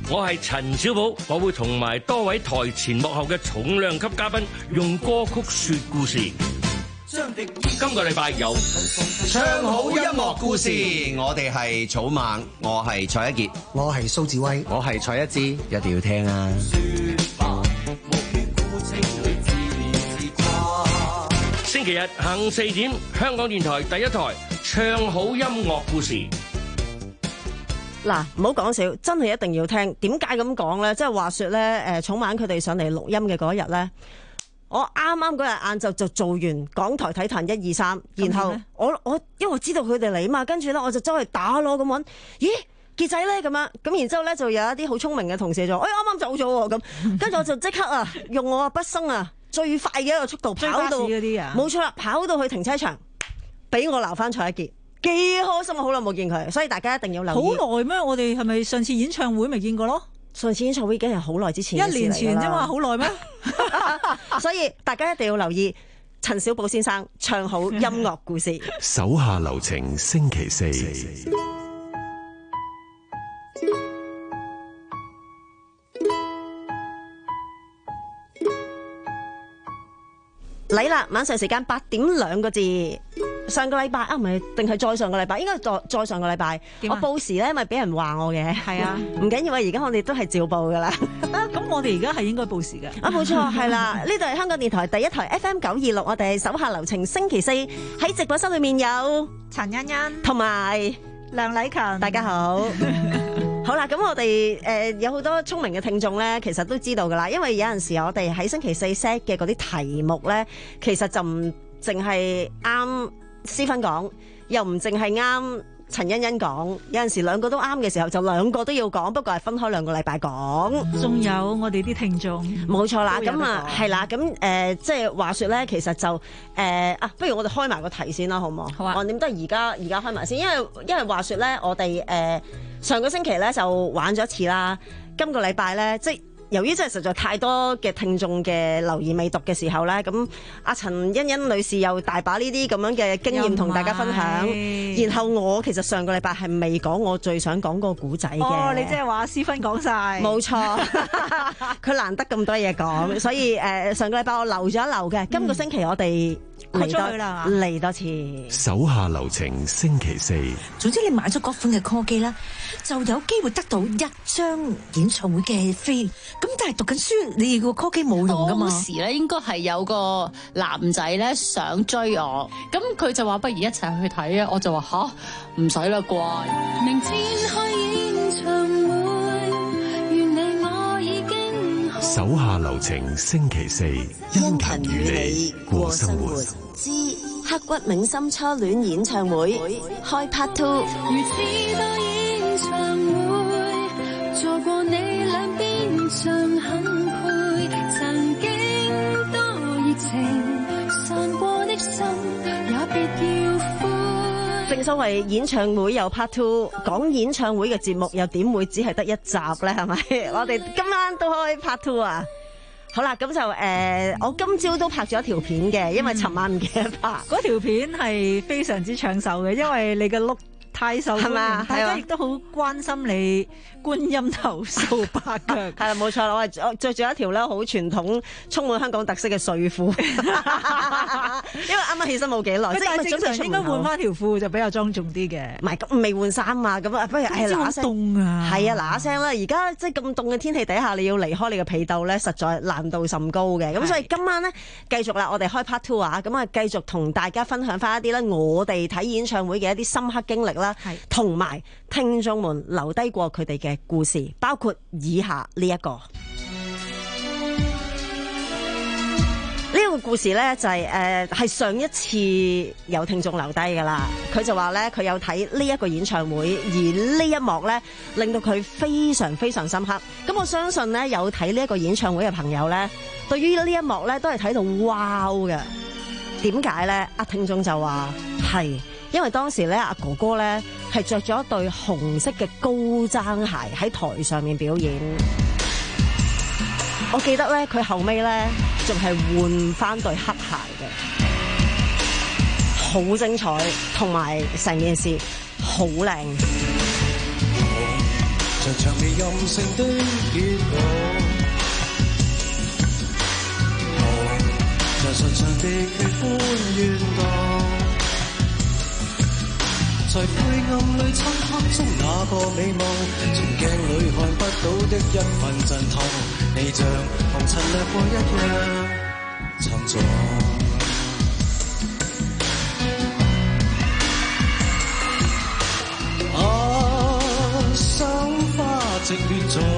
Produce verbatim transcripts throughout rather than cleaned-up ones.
我係陳小寶，我會同埋多位台前幕後嘅重量級嘉賓，用歌曲說故事。今個禮拜有唱好音樂故事，我哋係草蜢，我係蔡一傑， 我係蘇志威， 我係蔡一智，一定要聽啊！ 星期日下午四點，香港電台第一台唱好音樂故事。 嗱，唔好講笑，真係一定要聽。點解咁講咧？即係話說咧，誒，草蜢佢哋上嚟錄音嘅嗰日咧，我啱啱嗰日晏晝就做完港台體壇一二三，然後我我因為我知道佢哋嚟嘛，跟住咧我就走去打咯咁搵，咦傑仔咧咁樣，咁然之後咧就有一啲好聰明嘅同事就，哎啱啱走咗喎咁，跟住我就即刻啊用我畢生啊最快嘅一個速度跑到，冇錯啦，跑到去停車場，俾我留翻蔡一傑。幾開心啊！好耐冇見佢，所以大家一定要留意。 好耐咩？我哋係咪上次演唱會未見過咯？ 上次演唱會已經係好耐之前， 一年前啫嘛，好耐咩？ 所以大家一定要留意陳小寶先生唱好音樂故事。 手下留情，星期四。 嚟啦！晚上時間八點兩個字。上個禮拜啊，唔係定係再上個禮拜，應該再再上個禮拜。我報時咧，咪俾人話我嘅。係啊，唔緊要啊，而家我哋都係照報噶啦。 咁我哋而家係應該報時嘅。 啊，冇錯，係啦。呢度係香港電台第一台 F M 九二六，我哋手下留情。星期四喺直播室裏面有陳欣欣同埋梁禮勤， 大家好。好啦，咁我哋誒、呃、有好多聰明嘅聽眾咧，其實都知道噶啦，因為有陣時我哋喺星期四 set 嘅嗰啲題目咧，其實就唔淨係啱思芬講，又唔淨係啱陳欣欣講，有陣時兩個都啱嘅時候，就兩個都要講，不過係分開兩個禮拜講。 仲有我哋啲聽眾， 冇錯啦，咁啊係啦，咁誒、呃、即係話說咧，其實就誒、呃、啊，不如我哋開埋個題先啦，好唔好？好啊。我點得而家而家開埋先，因為因為話說咧，我哋誒、呃、上個星期咧就玩咗一次啦，今個禮拜咧即係。由於真係實在太多嘅聽眾嘅留言未讀嘅時候咧，咁阿陳欣欣女士又大把呢啲咁樣嘅經驗同大家分享。然後我其實上個禮拜係未講我最想講個古仔嘅。 哦，你即係話思芬講晒？ 冇錯，佢難得咁多嘢講，所以誒、呃、上個禮拜我留咗一留嘅。今個星期我哋嚟多嚟多次。 手下留情，星期四。 總之你買咗嗰款嘅 call 機啦，就有機會得到一張演唱會嘅飛。咁但係讀緊書，你個 call 機冇用噶嘛？ 當時咧應該係有個男仔咧想追我，咁佢就話不如一齊去睇啊！我就話吓，唔使啦啩。明天開演唱會，原來我已經手下留情，星期四，殷勤與你過生活之刻骨銘心初戀演唱會開 part two。 如此多演唱會，做過你兩邊。像很配，曾經多熱情，散過的心也別要灰。 正所謂演唱會有 part two， 講演唱會嘅節目又點會只係得一集咧？係咪？我哋今晚都開 part two 啊！好啦，咁就誒、呃，我今朝都拍咗一條片嘅，因為尋晚唔記得拍。 嗰條片係非常之搶手嘅，因為你嘅碌太受歡迎，大家亦都好關心你觀音頭掃八腳。 係啦，冇錯啦，我係着住一條咧好傳統、充滿香港特色嘅睡褲，因為啱啱起身冇幾耐，即係正常應該換翻條褲就比較莊重啲嘅。 唔係咁未換衫啊，咁啊，不如係嗱聲。 凍啊！ 係啊，嗱聲啦！而家即係咁凍嘅天氣底下，你要離開你嘅被竇咧，實在難度甚高嘅。咁所以今晚咧繼續啦，我哋開 part two 啊，咁啊繼續同大家分享翻一啲咧我哋睇演唱會嘅一啲深刻經歷啦。同埋聽眾們留低過佢哋嘅故事，包括以下呢一個。呢個故事呢，就係誒係上一次有聽眾留低噶啦，佢就話呢，佢有睇呢一個演唱會，而呢一幕呢，令到佢非常非常深刻。咁我相信呢，有睇呢一個演唱會嘅朋友呢，對於呢一幕呢，都係睇到哇嘅。點解呢？阿聽眾就話係。因為當時咧，阿哥哥咧係着咗一對紅色嘅高踭鞋喺台上面表演。我記得咧，佢後尾咧仲係換翻對黑鞋嘅，好精彩，同埋成件事好靚。 在場面任性的結果。在唇上的血般怨蕩，在灰暗裏漆黑中那個美夢，從鏡裏看不到的一份陣痛，你像紅塵掠過一樣沉重。啊，心花直亂在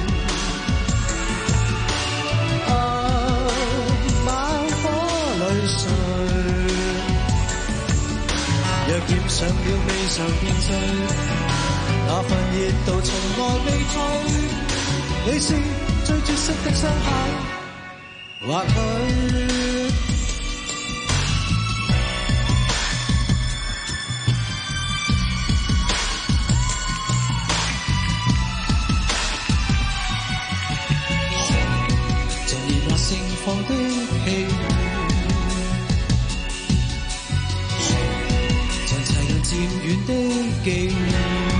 若染上了未嘗變醉，那份熱度從來未退。你是最絕色的雙眼，或許像熱辣盛放的氣。漸遠的記憶，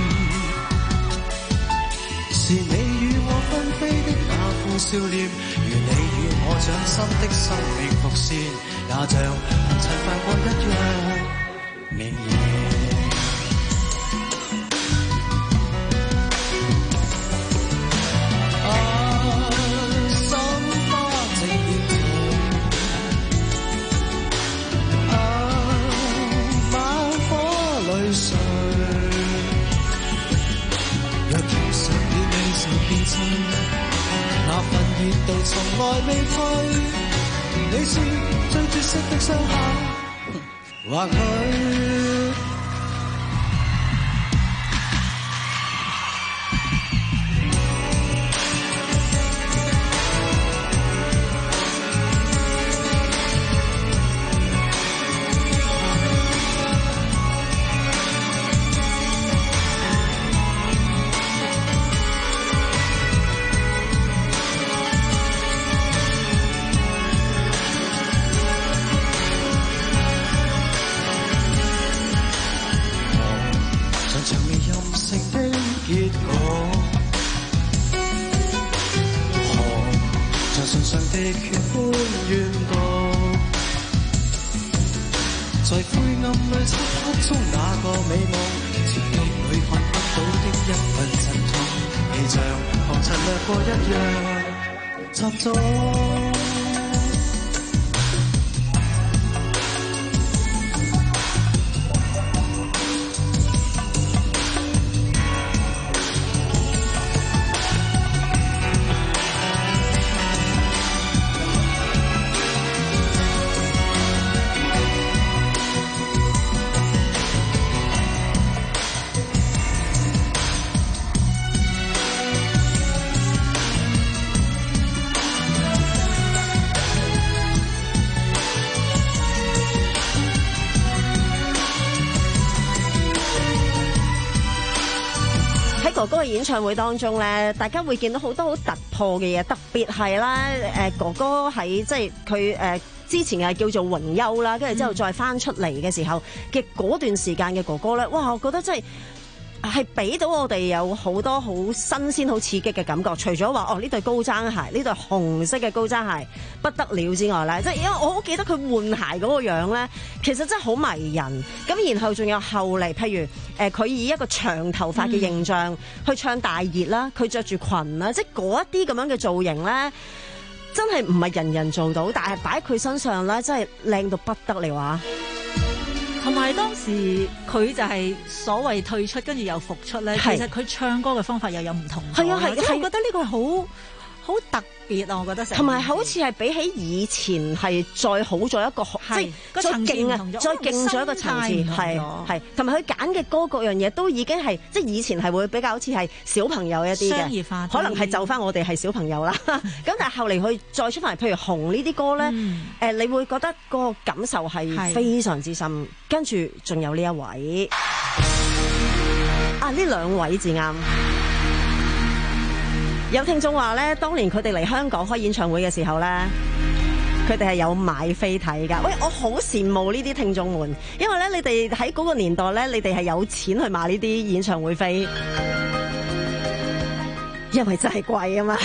是你與我紛飛的那副笑臉，如你與我掌心的生命伏線，也像紅塵泛過一樣明豔。那份熱度從來未退，你是最絕色的雙眼，或許結果，像唇上的血般怨妒，在灰暗裏漆黑中那個美夢，前鏡裏看不到的一份陣痛，你像紅塵掠過一樣集中。 哥哥嘅演唱會當中咧，大家會見到好多好突破嘅嘢，特別係啦，誒哥哥喺即係佢誒之前係叫做榮休啦，跟住之後再翻出嚟嘅時候嘅嗰段時間嘅哥哥咧，哇！我覺得真係係俾到我哋有好多好新鮮、好刺激嘅感覺。除咗話哦呢對高踭鞋，呢對紅色嘅高踭鞋不得了之外咧，即係因為我好記得佢換鞋嗰個樣咧，其實真係好迷人。咁然後仲有後嚟，譬如誒佢、呃、以一個長頭髮嘅形象、嗯、去唱大熱啦，佢着住裙啦，即係嗰一啲咁樣嘅造型咧，真係唔係人人做到，但係擺喺佢身上咧，真係靚到不得了啊！ 同埋當時佢就係所謂退出，跟住又復出咧。其實佢唱歌嘅方法又有唔同。係啊係，即係我覺得呢個係好好特別啊！我覺得同埋好似係比起以前係再好咗一個，即係再勁啊，再勁咗一個層次。係係，同埋佢揀嘅歌各樣嘢都已經係即係以前係會比較好似係小朋友一啲嘅，商業化，可能係就翻我哋係小朋友啦。咁但係後嚟佢再出翻嚟，譬如紅呢啲歌咧，誒、嗯呃，你會覺得個感受係非常之深。跟住仲有呢一位啊，呢兩位至啱。有聽眾話咧，當年佢哋嚟香港開演唱會嘅時候咧，佢哋係有買飛睇㗎。喂，我好羨慕呢啲聽眾們，因為咧，你哋喺嗰個年代咧，你哋係有錢去買呢啲演唱會飛。 因為真係貴啊嘛。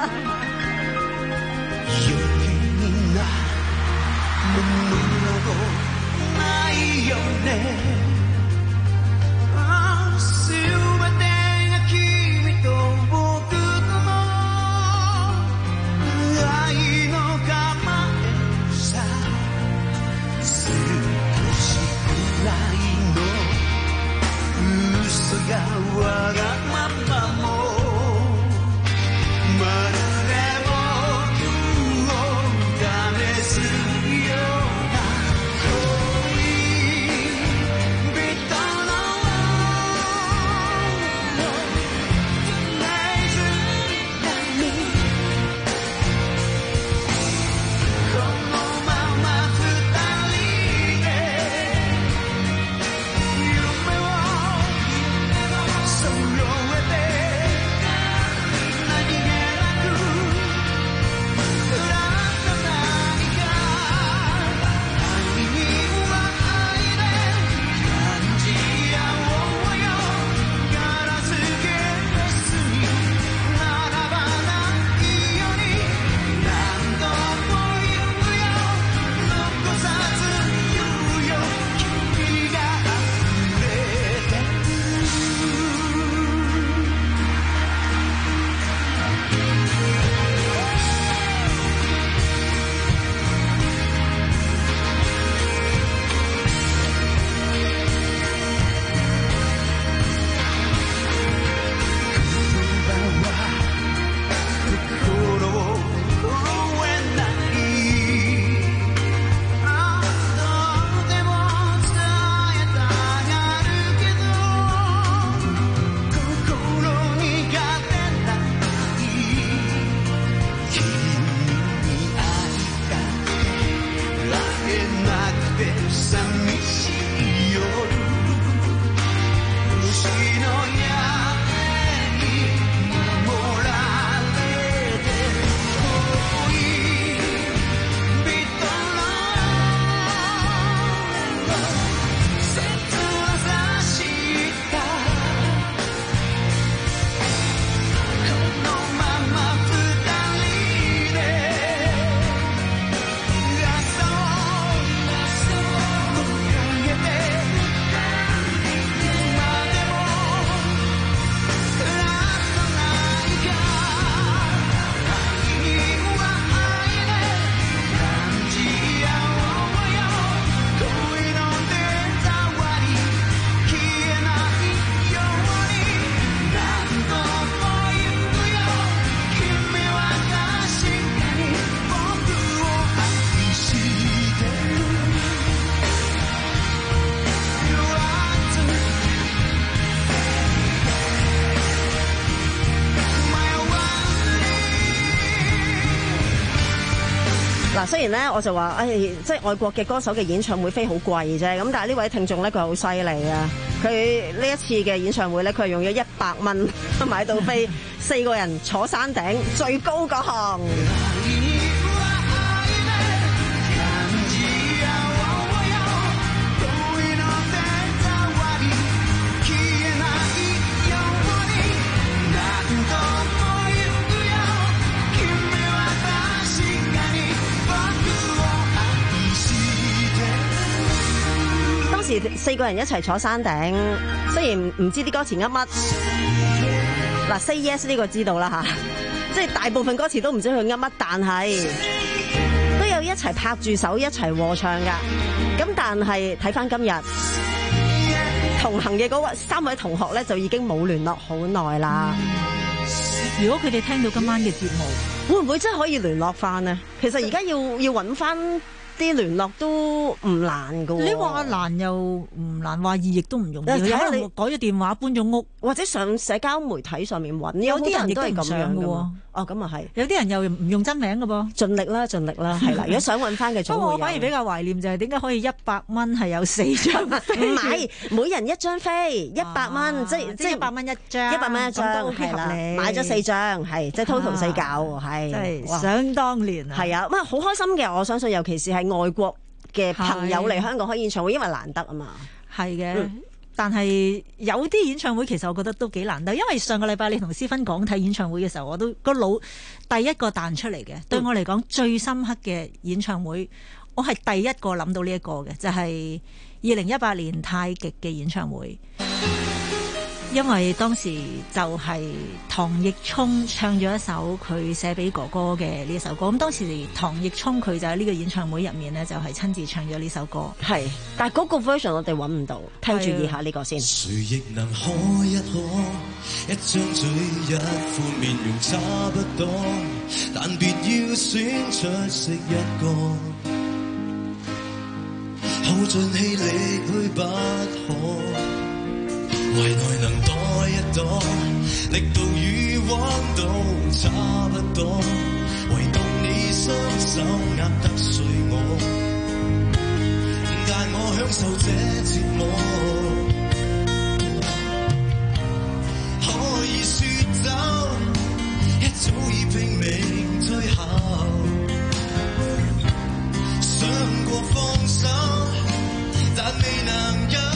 嗱，雖然咧我就話，誒、哎，即係外國嘅歌手嘅演唱會飛好貴啫，咁但係呢位聽眾咧佢好犀利啊！佢呢一次嘅演唱會咧，佢係用咗一百蚊買到飛，四個人坐山頂最高嗰行。四個人一齊坐山頂，雖然唔知啲歌詞噏乜，嗱 Say Yes 呢個知道啦吓，即係大部分歌詞都唔知佢噏乜，但係都有一齊拍住手一齊和唱噶。咁但係睇翻今日同行嘅嗰位三位同學咧，就已經冇聯絡好耐啦。 如果佢哋聽到今晚嘅節目， 會唔會真係可以聯絡翻呢？其實而家要要揾翻啲聯絡都唔難噶。 你話難又唔難，話易亦都唔容易。有可能改咗電話，搬咗屋，或者上社交媒體上面揾。有啲人亦都係咁樣噶喎。哦，咁啊係。有啲人又唔用真名噶噃。盡力啦，盡力啦，係啦。如果想揾翻嘅，總會有。不過我反而比較懷念就係點解可以一百蚊係有四張飛？唔係，每人一張飛，一百蚊，即係即係一百蚊一張，一百蚊一張，都 OK 合理。買咗四張，係即係 total 四嚿，係。即係想當年啊。係啊，咁啊好開心嘅，我相信，尤其是係外國嘅朋友嚟香港開演唱會，因為難得啊嘛。係嘅。 但係有啲演唱會其實我覺得都幾難得，因為上個禮拜你同思芬講睇演唱會嘅時候，我都個腦第一個彈出嚟嘅，對我嚟講最深刻嘅演唱會，我係第一個諗到呢一個嘅，就係二零一八年太極嘅演唱會。因為當時就係唐奕聰唱咗一首佢寫俾哥哥嘅呢一首歌，咁當時唐奕聰佢就喺呢個演唱會入面呢，就係親自唱咗呢首歌。 係，但係嗰個 version 我哋揾唔到，聽住以下呢個先。 誰亦能可一可，一張嘴一副面容差不多，但別要選出色一個，耗盡氣力去不可。懷內能躲一躲，力度與彎度差不多，唯獨你雙手壓得碎我，點解我享受這折磨？可以說走，一早已拼命退後，想過放手，但未能有。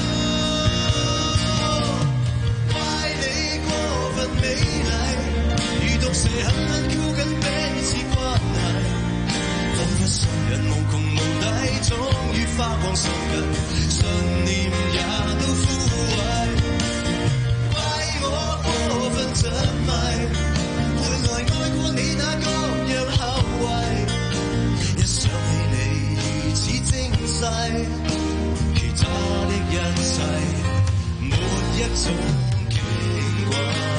美麗如毒蛇狠狠箍緊彼此關係，彷彿雙人無窮無底，終於花光手緊，信念也都枯萎，怪我過分着迷，換來愛過你那各樣後遺，一想起你如此精細，其他的一切沒一種矜貴。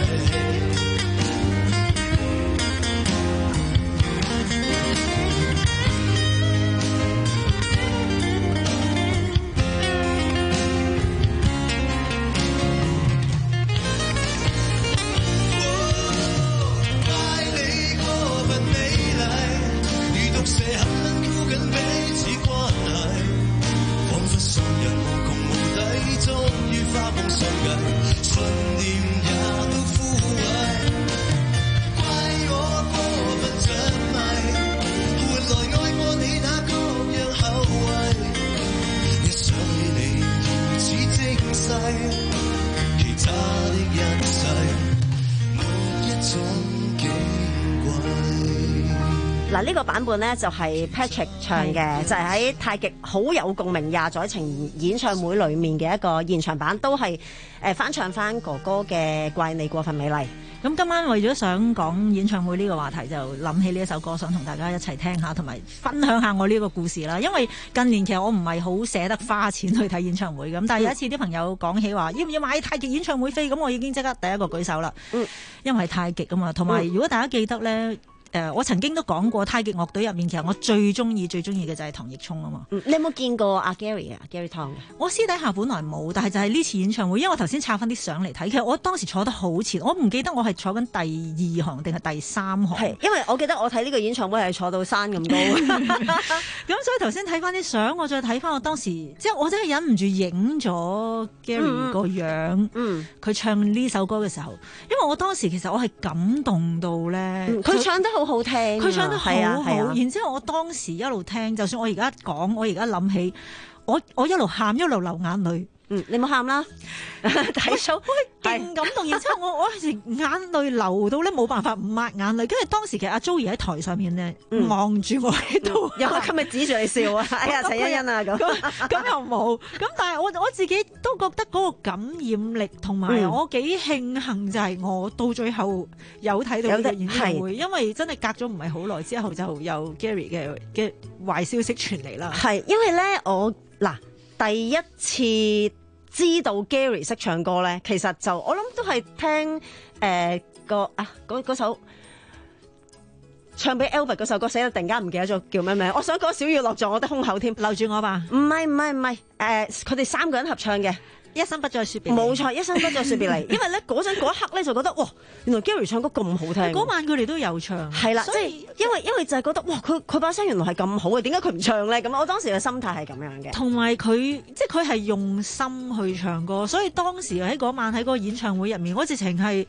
嗱，呢個版本呢就係 Patrick 唱嘅，就係喺太極好有共鳴廿載情演唱會裏面嘅一個現場版，都係誒翻唱翻哥哥嘅《怪你過分美麗》。 咁今晚為咗想講演唱會呢個話題，就諗起呢一首歌，想同大家一齊聽下，同埋分享下我呢個故事啦。因為近年其實我唔係好捨得花錢去睇演唱會咁，但係有一次啲朋友講起話要唔要買太極演唱會飛，咁我已經即刻第一個舉手啦。嗯，因為係太極啊嘛，同埋如果大家記得呢。誒、呃，我曾經都講過太極樂隊入面，其實我最中意、最中意嘅就係唐奕聰啊嘛、 嗯。你有冇見過阿 Gary 啊 Gary Tong 嘅？ 我私底下本來冇，但係就係呢次演唱會，因為我頭先抄翻啲相嚟睇，其實我當時坐得好前，我唔記得我係坐緊第二行定係第三行。 係，因為我記得我睇呢個演唱會係坐到山咁高。咁所以頭先睇翻啲相，我再睇翻我當時，即係我真係忍唔住影咗 Gary 個樣。嗯，嗯，佢唱呢首歌嘅時候，因為我當時其實我係感動到咧，佢、 嗯、唱得好好聽。 佢唱得好好， 啊啊、 然之後我當時一路聽，就算我而家講，我而家諗起，我我一路喊一路流眼淚。 嗯，你冇喊啦，睇數勁感動。然之後我我係眼淚流到咧冇辦法唔抹眼淚。跟住當時其實阿 Joey 喺台上面咧望住我喺度， 有冇今日指住你笑啊？哎呀，陳欣欣啊咁， 咁又冇。咁但係我我自己都覺得嗰個感染力同埋我幾慶幸就係我到最後有睇到呢個演唱會，因為真係隔咗唔係好耐之後就有 Gary 嘅嘅壞消息傳嚟啦。 係因為咧我嗱第一次知道 Gary 識唱歌咧，其實就我諗都係聽誒、呃、個啊嗰首唱俾 Albert 嗰首歌，寫得突然間唔記得咗叫咩名。我想講小雨落在我的胸口添， 留住我吧。 唔係唔係唔係誒，佢哋三個人合唱嘅。 一生不再說別離， 冇錯，一生不再說別離。因為咧嗰陣嗰一刻咧就覺得哇，原來 Gary 唱歌咁好聽。 嗰晚佢哋都有唱， 係啦，即係因為因為就係覺得哇，佢佢把聲原來係咁好嘅，點解佢唔唱咧？咁我當時嘅心態係咁樣嘅。 同埋佢即係佢係用心去唱歌，所以當時喺嗰晚喺嗰個演唱會入面，我直情係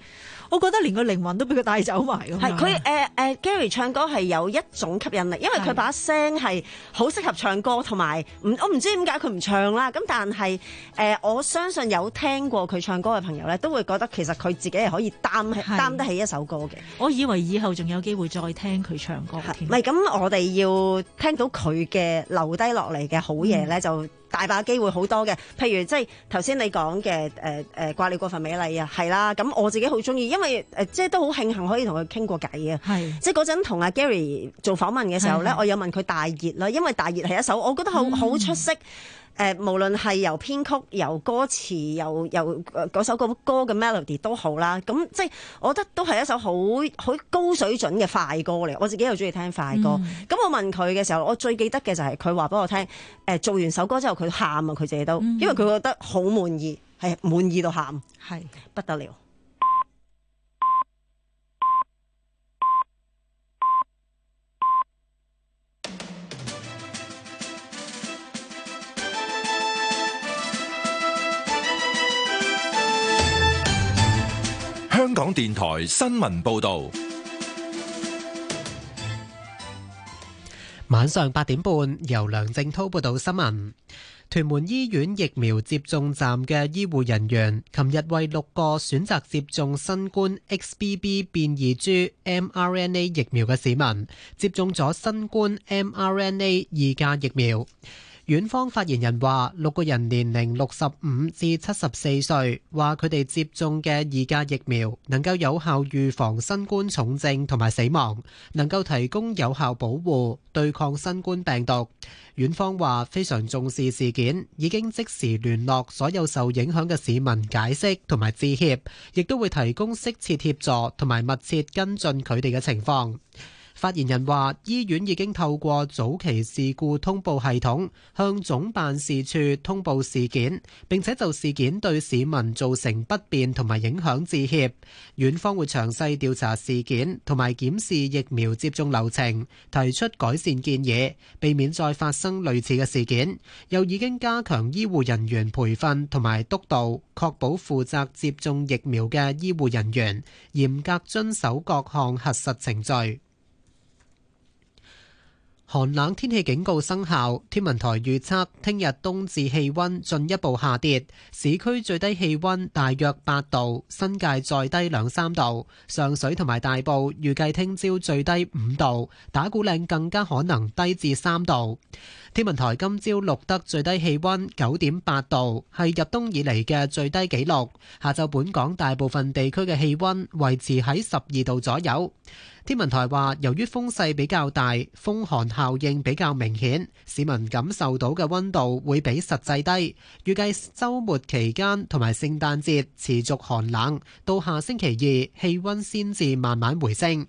我覺得連個靈魂都俾佢帶走埋咁。 係佢誒誒 Gary 唱歌係有一種吸引力，因為佢把聲係好適合唱歌，同埋唔我唔知點解佢唔唱啦。咁但係誒、呃、我相信有聽過佢唱歌嘅朋友咧，都會覺得其實佢自己係可以擔擔得起一首歌嘅。 我以為以後仲有機會再聽佢唱歌添。 唔係咁，我哋要聽到佢嘅留低落嚟嘅好嘢咧，嗯、就大把機會好多嘅。譬如即係頭先你講嘅誒誒掛了過份美麗啊，係啦。咁我自己好中意，因為誒、呃、即係都好慶幸可以同佢傾過偈啊。係即係嗰陣同阿 Gary 做訪問嘅時候咧，我有問佢大熱啦，因為大熱係一首我覺得好好、嗯、出色。誒、呃，無論係由編曲、由歌詞、由由嗰首歌歌嘅 melody 都好啦，咁即係我覺得都係一首好好高水準嘅快歌嚟。我自己又中意聽快歌。咁、嗯、我問佢嘅時候，我最記得嘅就係佢話俾我聽，誒、呃、做完首歌之後佢喊啊，佢自己都，嗯、因為佢覺得好滿意，係滿意到喊，係不得了。 香港電台新聞報道， 晚上八點半由梁正滔報道新聞。屯門醫院疫苗接種站嘅醫護人員，琴日為六個選擇接種新冠 X B B 變異株 mRNA 疫苗嘅市民，接種咗新冠 mRNA 二價疫苗。院方發言人話，六個人年齡六十五至七十四歲，話佢哋接種嘅二價疫苗能夠有效預防新冠重症同埋死亡，能夠提供有效保護對抗新冠病毒。院方話非常重視事件，已經即時聯絡所有受影響嘅市民解釋同埋致歉，亦都會提供適切協助同埋密切跟進佢哋嘅情況。發言人話，醫院已經透過早期事故通報系統向總辦事處通報事件，並且就事件對市民造成不便同埋影響致歉。院方會詳細調查事件同埋檢視疫苗接種流程，提出改善建議，避免再發生類似嘅事件。又已經加強醫護人員培訓同埋督導，確保負責接種疫苗嘅醫護人員嚴格遵守各項核實程序。寒冷天氣警告生效，天文台預測聽日冬至氣溫進一步下跌，市區最低氣溫大約八度，新界再低兩三度。上水同埋大埔預計聽朝最低五度，打鼓嶺更加可能低至三度。天文台今朝錄得最低氣溫九點八度，係入冬以嚟嘅最低紀錄。下晝本港大部分地區嘅氣溫維持喺十二度左右。天文台話，由於風勢比較大，風寒效應比較明顯，市民感受到嘅溫度會比實際低。預計週末期間同埋聖誕節持續寒冷，到下星期二氣溫先至慢慢回升。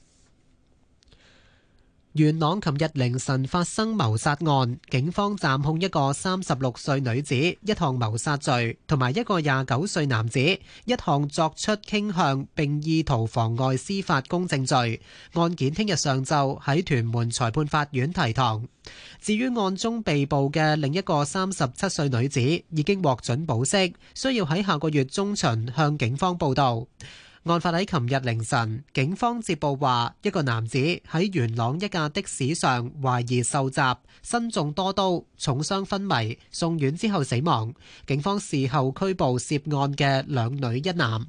元朗琴日凌晨發生謀殺案，警方暫控一個三十六歲女子一項謀殺罪，同埋一個廿九歲男子一項作出傾向並意圖妨礙司法公正罪。案件聽日上晝喺屯門裁判法院提堂。至於案中被捕嘅另一個三十七歲女子，已經獲准保釋，需要喺下個月中旬向警方報到。案發喺琴日凌晨，警方接報話一個男子喺元朗一架的士上懷疑受襲，身中多刀，重傷昏迷，送院之後死亡。警方事後拘捕涉案嘅兩女一男。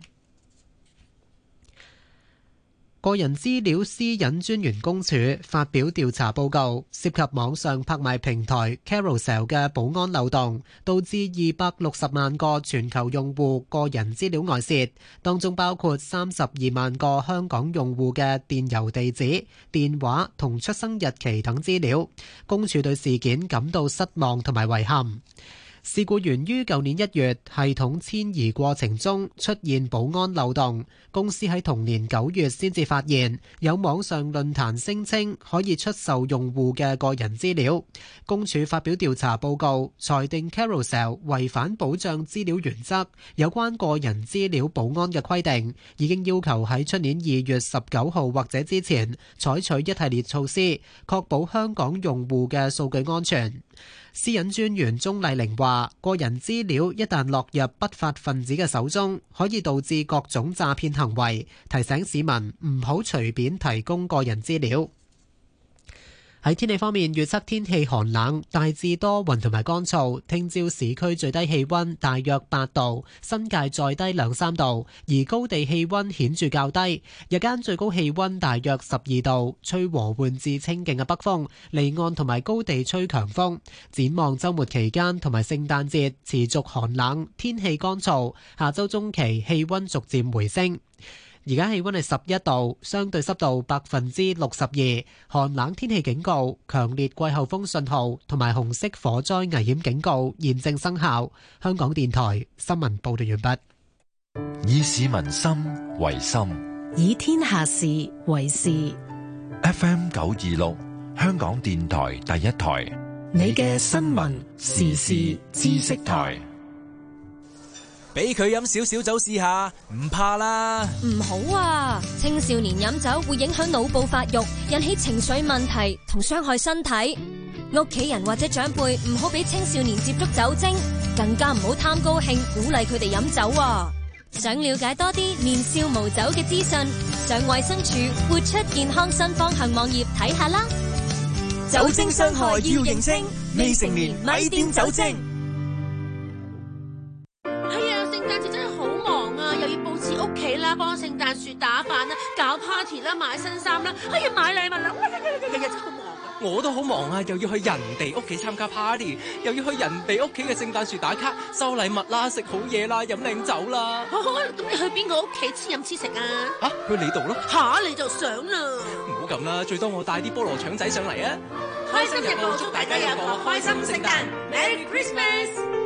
個人資料私隱專員公署發表調查報告，涉及網上拍賣平台 Carousell 嘅保安漏洞，導致二百六十萬個全球用戶個人資料外泄，當中包括三十二萬個香港用戶嘅電郵地址、電話同出生日期等資料。公署對事件感到失望同埋遺憾。事故源於舊年一月系統遷移過程中出現保安漏洞，公司喺同年九月先至發現有網上論壇聲稱可以出售用戶嘅個人資料。公署發表調查報告，裁定 Carousell 違反保障資料原則，有關個人資料保安嘅規定，已經要求喺出年二月十九號或者之前採取一系列措施，確保香港用戶嘅數據安全。 私隱專員鍾麗玲話：個人資料一旦落入不法分子嘅手中，可以導致各種詐騙行為，提醒市民唔好隨便提供個人資料。喺天氣方面，預測天氣寒冷，大致多雲同埋乾燥。聽朝市區最低氣溫大約八度，新界再低兩三度，而高地氣溫顯著較低。日間最高氣溫大約十二度，吹和緩至清勁嘅北風，離岸同埋高地吹強風。展望週末期間同埋聖誕節持續寒冷，天氣乾燥。下週中期氣溫逐漸回升。而家氣溫係十一度，相對濕度百分之六十二，寒冷天氣警告、強烈季候風信號同埋紅色火災危險警告現正生效。香港電台新聞報道完畢。 以市民心為心， 以天下事為事。 F M 九二六，香港電台第一台， 你嘅新聞時事知識台。 俾佢飲少少酒試下，唔怕啦。 唔好啊！青少年飲酒會影響腦部發育，引起情緒問題同傷害身體。屋企人或者長輩唔好俾青少年接觸酒精，更加唔好貪高興鼓勵佢哋飲酒啊！想了解多啲年少無酒嘅資訊，上衛生署活出健康新方向網頁睇下啦。 酒精傷害要認清，未成年咪掂酒精。 屋企啦，幫聖誕樹打扮啦，搞 party 啦，買新衫啦，哎呀買禮物啦，日日真係好忙啊！ 我都好忙啊，又要去人哋屋企參加 party， 又要去人哋屋企嘅聖誕樹打卡、收禮物啦、食好嘢啦、飲靚酒啦。 好好，咁你去邊個屋企黐飲黐食啊？ 吓、啊，去你度咯。 吓、啊，你就想啦？ 唔好咁啦，最多我帶啲菠蘿腸仔上嚟啊！ 開心日報祝大家有個開心聖誕 ，Merry Christmas！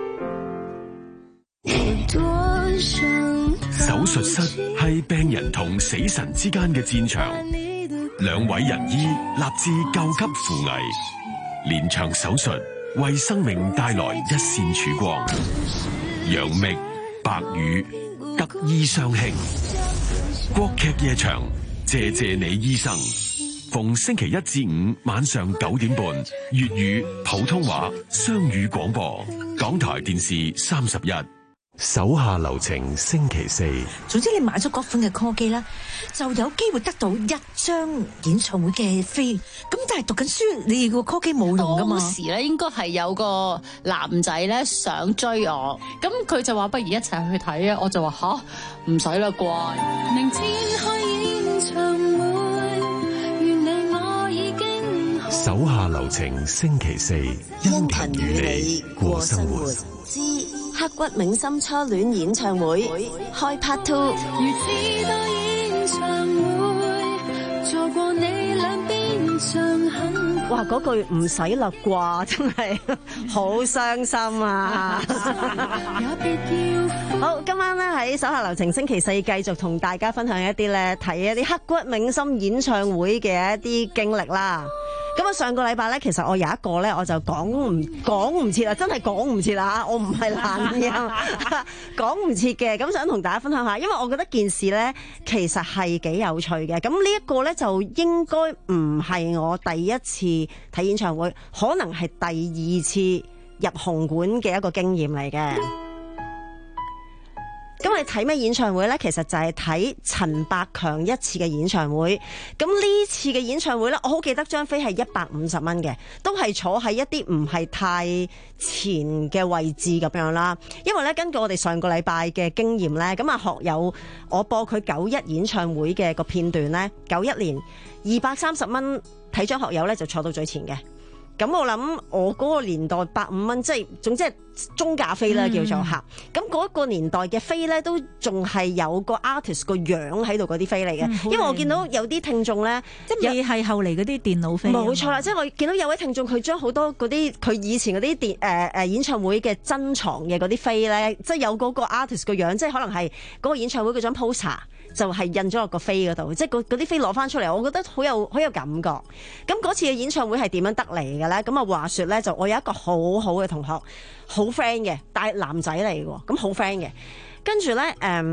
手術室係病人同死神之間嘅戰場，兩位仁醫立志救急扶危，連場手術為生命帶來一線曙光。楊冪、白宇得醫相慶，國劇夜場謝謝你醫生，逢星期一至五晚上九點半，粵語、普通話雙語廣播，港台電視三十一。手下留情，星期四。 總之你買咗嗰款嘅 call 機啦，就有機會得到一張演唱會嘅飛。咁但係讀緊書，你個 call 機冇用噶嘛？ 當時咧應該係有個男仔咧想追我，咁佢就話不如一齊去睇啊！我就話吓，唔使啦啩。 明天開演唱會，原來我已經手下留情，星期四，因勤與你過生活。 之刻骨銘心初戀演唱會開 part two。 如此多演唱會，坐過你兩邊像很。 哇！嗰句唔使啦啩，真係好傷心啊！好，今晚咧喺手下留情星期四繼續同大家分享一啲咧睇一啲刻骨銘心演唱會嘅一啲經歷啦。咁啊，上個禮拜咧，其實我有一個咧，我就講唔講唔切啦，真係講唔切啦，我唔係懶音，講唔切嘅，咁想同大家分享下，因為我覺得件事咧其實係幾有趣嘅。咁呢一個咧就應該唔係我第一次睇演唱會，可能係第二次入紅館嘅一個經驗嚟嘅。咁你睇咩演唱會呢？其實就係睇陳百強一次嘅演唱會。咁呢次嘅演唱會呢，我好記得張飛係一百五十蚊嘅，都係坐喺一啲唔係太前嘅位置咁樣啦。因為呢，根據我哋上個禮拜嘅經驗呢，咁啊學友我播佢九一演唱會嘅個片段呢，九一年二百三十蚊睇張學友呢，就坐到最前嘅。咁我諗我嗰個年代百五蚊，即係總之係中價飛啦，叫做嚇。咁嗰個年代嘅飛咧，都仲係有個 artist 個樣喺度嗰啲飛嚟嘅。嗯、因為我見到有啲聽眾咧， 即係未係後嚟嗰啲電腦飛。 冇錯啦，即係我見到有位聽眾佢將好多嗰啲佢以前嗰啲電誒誒演唱會嘅珍藏嘅嗰啲飛咧，即係有嗰個 artist 個樣，即係可能係嗰個演唱會嗰張 poster。就係印咗落個飛嗰度，即係嗰啲飛攞翻出嚟，我覺得好有好有感覺。咁嗰次嘅演唱會係點樣得嚟嘅咧？咁啊話說咧，就我有一個好好嘅同學，好 friend 嘅，但係男仔嚟嘅喎，咁好 friend 嘅。跟住咧，誒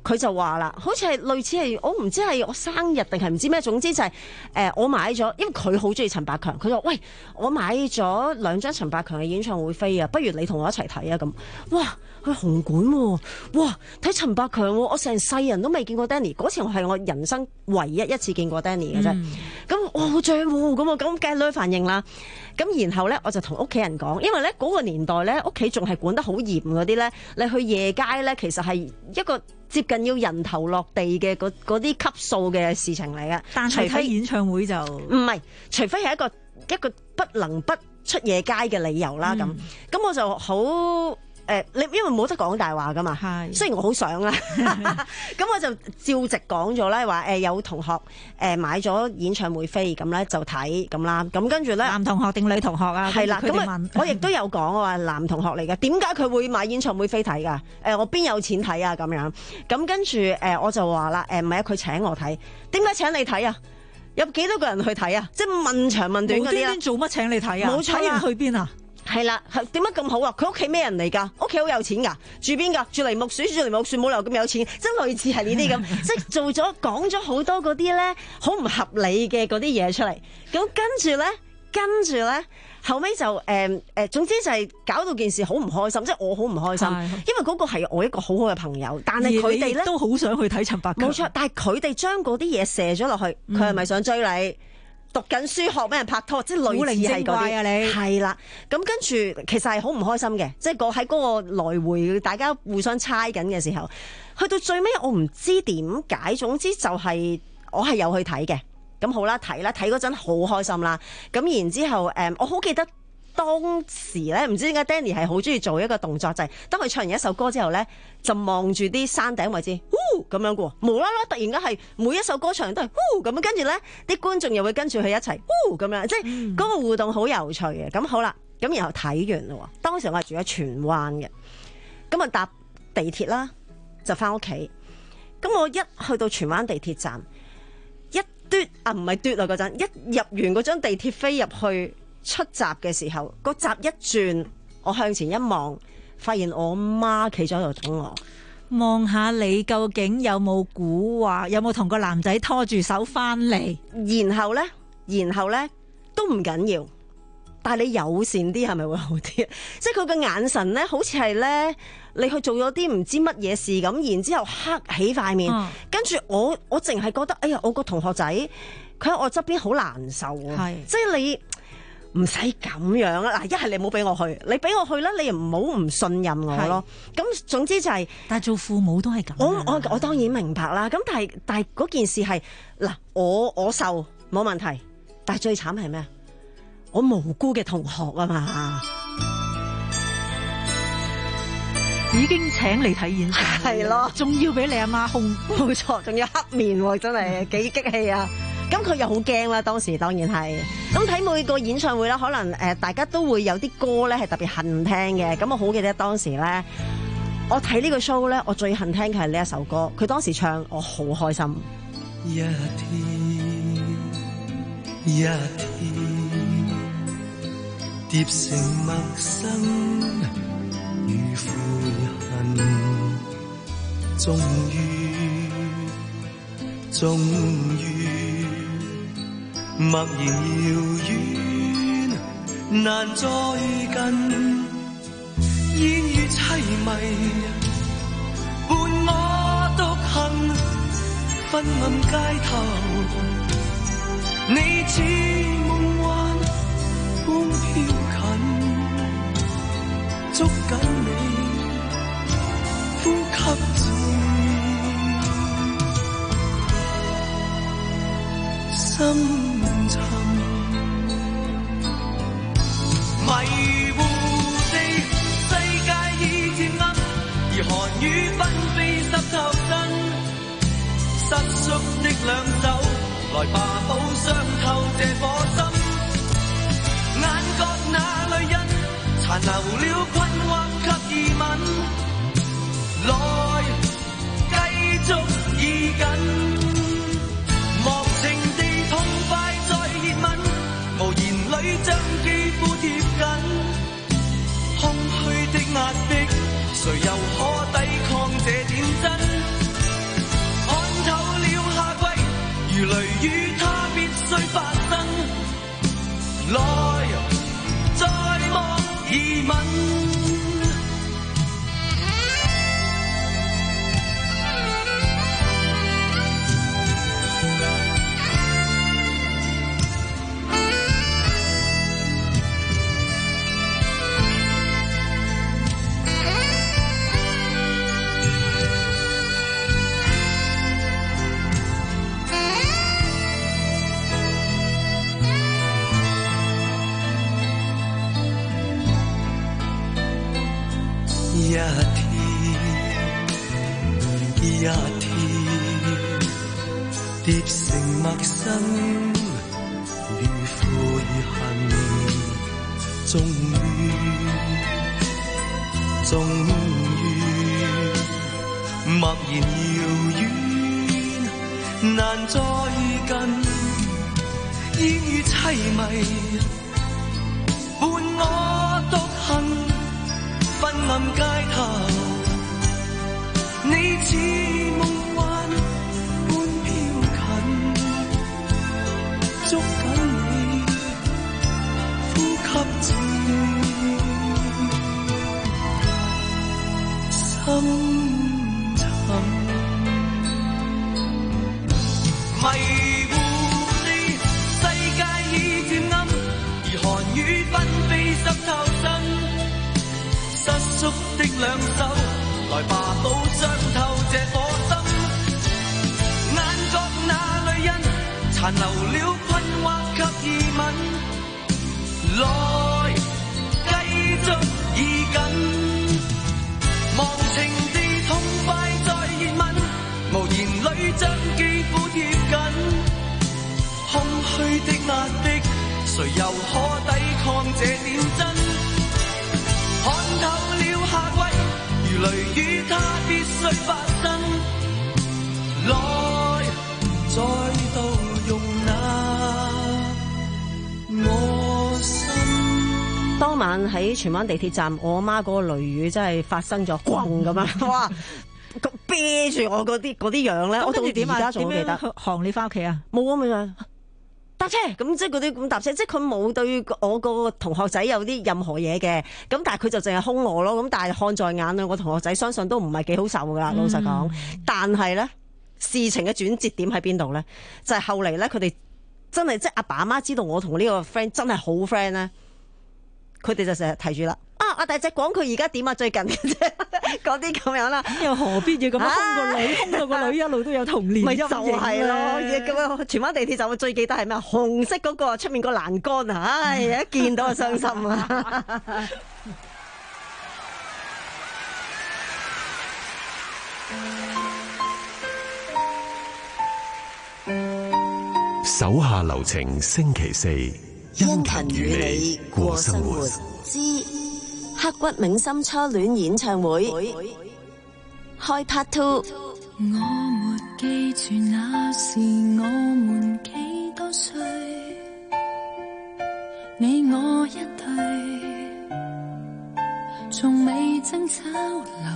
佢就話啦，好似係類似係我唔知係我生日定係唔知咩，總之就係、是、誒、呃、我買咗，因為佢好中意陳百強，佢就話喂，我買咗兩張陳百強嘅演唱會飛啊，不如你同我一齊睇啊咁。哇，去紅館喎、啊，哇睇陳百強喎，我成世人都未見過 Danny， 嗰次我係我人生唯一一次見過 Danny 嘅啫。咁、嗯、哇好正喎，咁我咁梗係女反應啦。咁然後咧我就同屋企人講，因為咧嗰個年代咧屋企仲係管得好嚴嗰啲咧，你去夜街咧其實係一個接近要人頭落地嘅嗰啲級數嘅事情嚟嘅。 但係睇演唱會就唔係，除非係一個一個不能不出夜街嘅理由啦。咁咁、嗯、我就好。誒，你因為冇得講大話噶嘛，雖然我好想啦，咁我就照直講咗咧，話誒有同學誒買咗演唱會飛，咁咧就睇咁啦，咁跟住咧男同學定女同學啊？ 係啦，咁啊我亦都有講我話男同學嚟嘅，點解佢會買演唱會飛睇噶？誒我邊有錢睇啊？咁樣，咁跟住誒我就話啦，誒唔係啊，佢請我睇，點解請你睇啊？有幾多個人去睇啊？即係問長問短嗰啲啦。無端端做乜請你睇啊？冇錯啊！去邊啊？係啦，點解咁好啊？佢屋企咩人嚟㗎？屋企好有錢㗎，住邊㗎？住梨木樹，住梨木樹冇理由咁有錢，即係類似係呢啲咁，即係做咗講咗好多嗰啲咧，好唔合理嘅嗰啲嘢出嚟。咁跟住咧，跟住咧，後尾就誒誒、呃，總之就係搞到件事好唔開心，即係我好唔開心，因為嗰個係我一個好好嘅朋友，但係佢哋咧都好想去睇陳百強。 冇錯，但係佢哋將嗰啲嘢射咗落去，佢係咪想追你？讀緊書學俾人拍拖，即係類似係嗰啲啊！你係啦，咁跟住其實係好唔開心嘅，即係喺嗰個來回大家互相猜緊嘅時候，去到最尾我唔知點解，總之就係我係有去睇嘅。咁好啦，睇啦，睇嗰陣好開心啦。咁然之後誒，我好記得當時咧，唔知點解 Danny 係好中意做一個動作，就係、是、當佢唱完一首歌之後咧，就望住啲山頂位置，呼咁樣嘅，無啦啦突然間係每一首歌唱都係呼咁樣，跟住咧啲觀眾又會跟住佢一齊呼咁樣，即係嗰個互動好有趣嘅。咁好啦，咁然後睇完咯，當時我係住喺荃灣嘅，咁啊搭地鐵啦，就翻屋企。咁我一去到荃灣地鐵站，一嘟啊唔係嘟啊嗰陣，一入完嗰張地鐵飛入去。出閘嘅時候，個閘一轉，我向前一望，發現我媽企咗喺度等我。 望下你究竟有冇蠱惑，有冇同個男仔拖住手翻嚟？ 然後呢，然後呢都唔緊要，但係你友善啲係咪會好啲？即係佢個眼神呢，好似係呢，你去做咗啲唔知乜嘢事咁，然之後黑起塊面，嗯、跟住我我淨係覺得，哎呀，我個同學仔佢喺我側邊好難受啊！即係你。唔使咁樣啊！嗱，一係你唔好俾我去，你俾我去咧，你又唔好唔信任我咯。咁總之就係、是， 但係做父母都係咁。 我我我當然明白啦。咁但係但係嗰件事係嗱，我我受冇問題，但係最慘係咩？我無辜嘅同學啊嘛， 已經請你睇演唱會， 係咯， 仲要俾你阿媽控， 冇錯，仲要黑面喎，真係幾激氣啊！咁佢又好驚啦，當時當然係。咁睇每個演唱會啦，可能誒、呃、大家都會有啲歌咧係特別恨聽嘅。咁我好記得當時咧，我睇呢個 show 咧，我最恨聽嘅係呢一首歌。佢當時唱，我好開心。 一天一天疊成陌生與悔恨，終於終於默然遙遠難再近，煙雨淒迷伴我獨行，昏暗街頭你似夢幻般飄近，捉緊你呼吸住深沉，迷糊地世界已漸暗，而寒雨紛飛濕透身，失縮的兩手，來吧好傷透這顆心，眼角那淚印，殘留了困惑及疑問，來繼續依緊。將肌膚貼緊，空虛的壓迫，誰又可抵抗這點真？ 一天疊成陌生與悔恨，終於終於默然遙遠難再近，煙雨淒迷伴我獨行，昏暗街頭你似夢幻般飄近，捉緊你呼吸前深沉，迷糊地世界已漸暗，而寒雨紛飛濕透身，失縮的兩手來吧，補傷透這顆心，眼角那淚印殘留了困惑及疑問，來繼續移緊，忘情地痛快再熱吻，無言裏將肌膚貼緊，空虛的壓迫，誰又可抵抗這點真？看透了夏季，如雷雨它必須發生，來再度容納我心。 當晚喺荃灣地鐵站，我阿媽嗰個雷雨真係發生咗，轟咁樣，哇！啤住我嗰啲嗰啲樣咧，我到而家仲記得。 行你翻屋企啊？ 冇啊，咪就搭車咁，即係嗰啲咁搭車，即係佢冇對我個同學仔有啲任何嘢嘅，咁但係佢就淨係兇我咯。咁但係看在眼裏，我同學仔相信都唔係幾好受噶啦，老實講。嗯、但係咧，事情嘅轉折點喺邊度咧？就係、是、後嚟咧，佢哋真係即係阿爸阿媽知道我同呢個 friend 真係好 friend 咧，佢哋就成日提住啦。啊，阿大隻講佢而家點啊？最近嘅啫，嗰啲咁樣啦，又何必要咁樣兇個女，兇到個女一路都有童年陰影。咪就係咯，咁樣荃灣地鐵站我最記得係咩？紅色嗰個出面個欄杆啊，唉，一見到就傷心啊！ 手下留情，星期四，殷勤與你過生活之刻骨銘心初戀演唱會開 part two。 我沒記住那時我們幾多歲，你我一對，從未爭吵流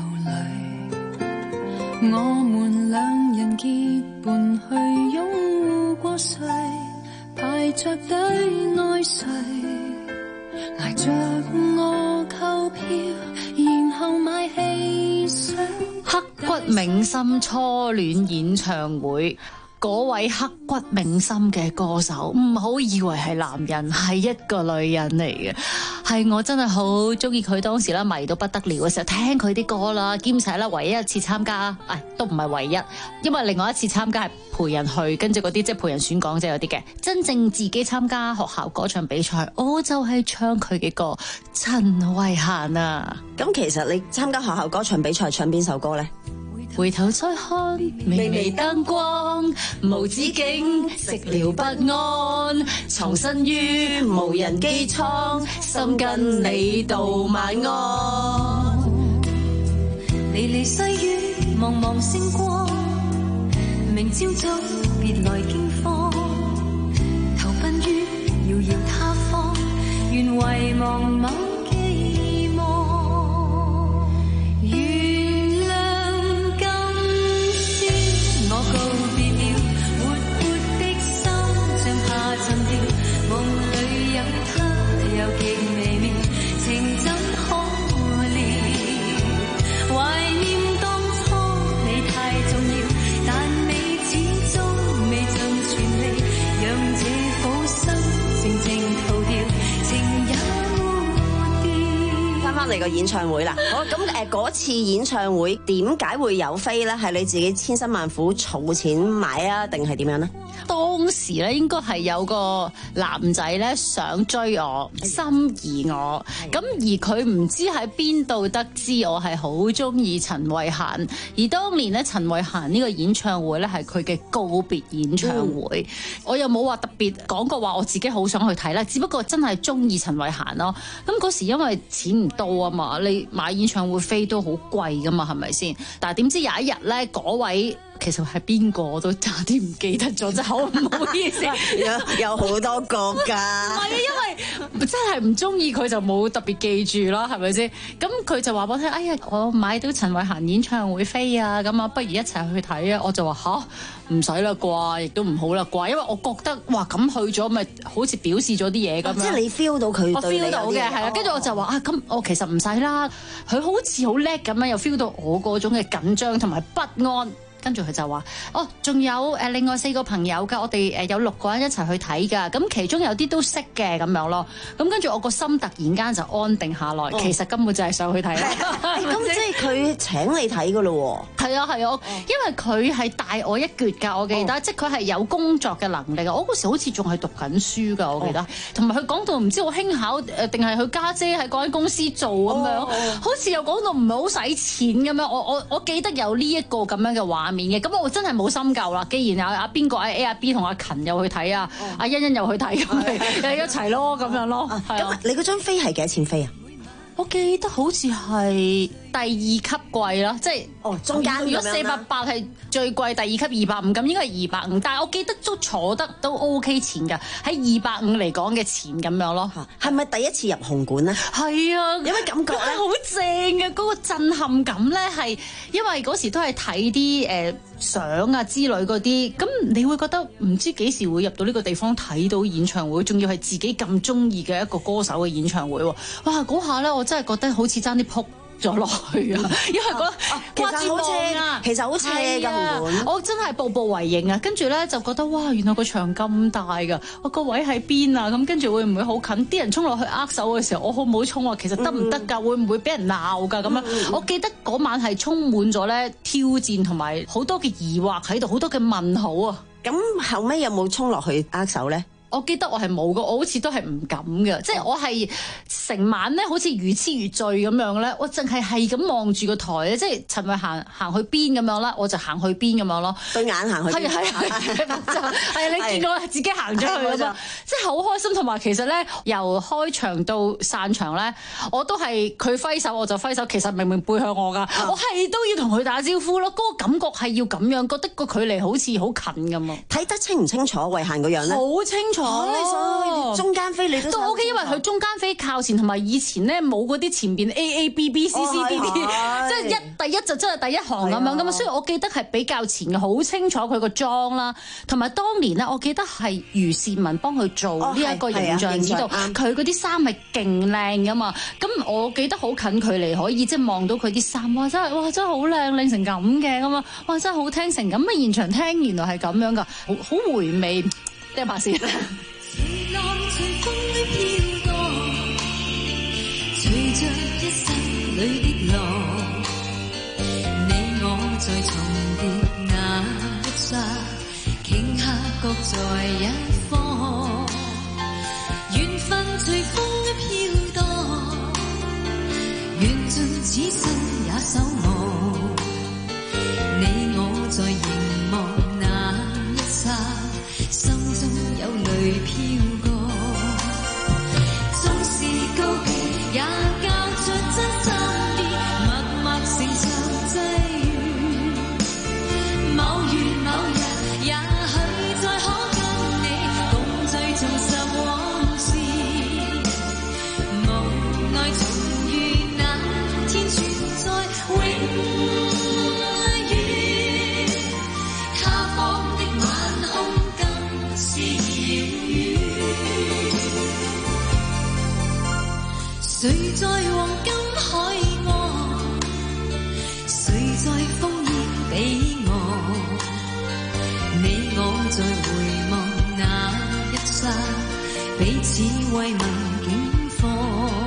淚，我們兩人結伴去擁護過誰，排着隊愛誰，挨着我購票，然後買汽水。 刻骨銘心初戀演唱會，嗰位刻骨銘心嘅歌手，唔好以為係男人，係一個女人嚟嘅。係我真係好中意佢，當時啦迷到不得了嘅時候，聽佢啲歌啦，兼且啦唯一一次參加，唉都唔係唯一，因為另外一次參加係陪人去，跟住嗰啲即係陪人選港姐嗰啲嘅，真正自己參加學校歌唱比賽，我就係唱佢嘅歌，陳慧嫻啊。 咁其實你參加學校歌唱比賽唱邊首歌呢？ 回頭再看，微微燈光，無止境，寂寥不安，藏身於無人機艙，心跟你道晚安。 離離細雨，茫茫星光，明朝早別來驚慌，投奔於遙遙他方，願遺忘某寄望。我告別了活潑的心，像下沉掉，夢裏有他有極微妙，情怎可料？懷念當初你太重要，但你始終未盡全力，讓這顆心靜靜逃掉，情也沒個演唱會啦。好，咁誒嗰次演唱會點解會有飛咧？係你自己千辛萬苦儲錢買啊，定係點樣呢？ 當時咧應該係有個男仔咧想追我，心儀我，咁而佢唔知喺邊度得知我係好中意陳慧嫻，而當年咧陳慧嫻呢個演唱會咧係佢嘅告別演唱會，嗯、我又冇話特別講過話我自己好想去睇啦，只不過真係中意陳慧嫻咯。咁嗰時因為錢唔多啊嘛，你買演唱會飛都好貴噶嘛，係咪先？但係點知有一日咧嗰位。其實係邊個我都差啲唔記得咗，真係好唔好意思。 有有好多個㗎。唔係啊，因為真係唔中意佢就冇特別記住啦，係咪先？咁佢就話俾我聽，哎呀，我買到陳慧嫻演唱會飛啊，咁啊，不如一齊去睇啊！我就話吓，唔使啦啩，亦都唔好啦啩，因為我覺得哇咁去咗咪好似表示咗啲嘢咁樣。即係你 feel 到佢對你有啲嘢。我 feel 到嘅係啊，跟住我就話啊，咁我其實唔使啦。佢好似好叻咁樣，又 feel 到我嗰種嘅緊張同埋不安。跟住佢就話：哦，仲有誒另外四個朋友㗎，我哋誒有六個人一齊去睇㗎。咁其中有啲都識嘅咁樣咯。咁跟住我個心突然間就安定下來，哦、其實根本就係想去睇啦。 咁即係佢請你睇㗎咯喎？ 係啊係啊，哦、因為佢係大我一橛㗎，我記得，哦、即係佢係有工作嘅能力㗎。我嗰時好似仲係讀緊書㗎，我記得。同埋佢講到唔知我輕巧誒，定係佢家姐喺嗰間公司做咁樣，哦、好似又講到唔係好使錢咁樣。我我我記得有呢一個咁樣嘅畫面。咁我真係冇深究啦。既然阿阿邊個 A 阿 B 同阿勤又去睇啊，阿欣欣又去睇，咁咪一齊咯，咁樣咯。 咁你嗰張飛係幾多錢飛啊？ 我記得好似係第二級貴啦，即係哦中間如果四百八係最貴，第二級二百五，咁應該係二百五。但係我記得都坐得都 OK 錢㗎，喺二百五嚟講嘅錢咁樣咯。 係咪第一次入紅館咧？ 係啊，有咩感覺咧？ 好正嘅，嗰、嗰個震撼感咧係，因為嗰時都係睇啲誒相啊之類嗰啲，咁你會覺得唔知幾時會入到呢個地方睇到演唱會，仲要係自己咁中意嘅一個歌手嘅演唱會喎。哇！嗰下咧，我真係覺得好似爭啲撲咗落去啊！因為覺得其實好斜啊，其實好斜㗎紅館。 我真係步步為營啊！跟住咧就覺得哇，原來個場咁大㗎，我個位喺邊啊？咁跟住會唔會好近？啲人衝落去握手嘅時候，我好唔好衝啊？其實得唔得㗎？會唔會俾人鬧㗎？咁樣，嗯、我記得嗰晚係充滿咗咧挑戰同埋好多嘅疑惑喺度，好多嘅問號啊！ 咁後尾有冇衝落去握手咧？ 我記得我係冇嘅，我好似都係唔敢嘅，即係我係成晚咧，好似如痴如醉咁樣咧，我淨係係咁望住個台咧，即係陳慧行行去邊咁樣啦，我就行去邊咁樣咯， 對眼行去邊，係係係， 係你見到我自己行咗去啊嘛，即係好開心，同埋其實咧由開場到散場咧，我都係佢揮手我就揮手，其實明明背向我㗎，我係都要同佢打招呼咯，嗰個感覺係要咁樣，覺得個距離好似好近咁啊， 睇得清唔清楚慧嫻個樣咧？ 好清楚。 哦、你所中間飛你都都 OK， 因為佢中間飛靠前，同埋以前咧冇嗰啲前邊 A A B B C C D D，即係一第一就真係第一行咁樣咁啊，所以我記得係比較前嘅，好清楚佢個妝啦，同埋當年咧，我記得係余倩文幫佢做呢一個形象指導，佢嗰啲衫係勁靚噶嘛，咁我記得好近距離可以即係望到佢啲衫，哇真係哇真係好靚，靚成咁嘅咁啊，哇真係好聽成咁啊，現場聽原來係咁樣噶，好好回味。聽下先。隨浪隨風的飄過，隨着一生裏的浪，你我在重疊那一剎，頃刻各在一方，緣分隨風的飄蕩，緣盡此生也守望，你我在凝望那一剎，心中有淚飄過，縱是告別也交出真心啲，默默承受際遇。某月某日，也許再可跟你共聚重拾往事，無奈重遇那天存在永。誰在黃金海岸，誰在烽煙彼岸，你我在回望那一剎，彼此慰問境況。 即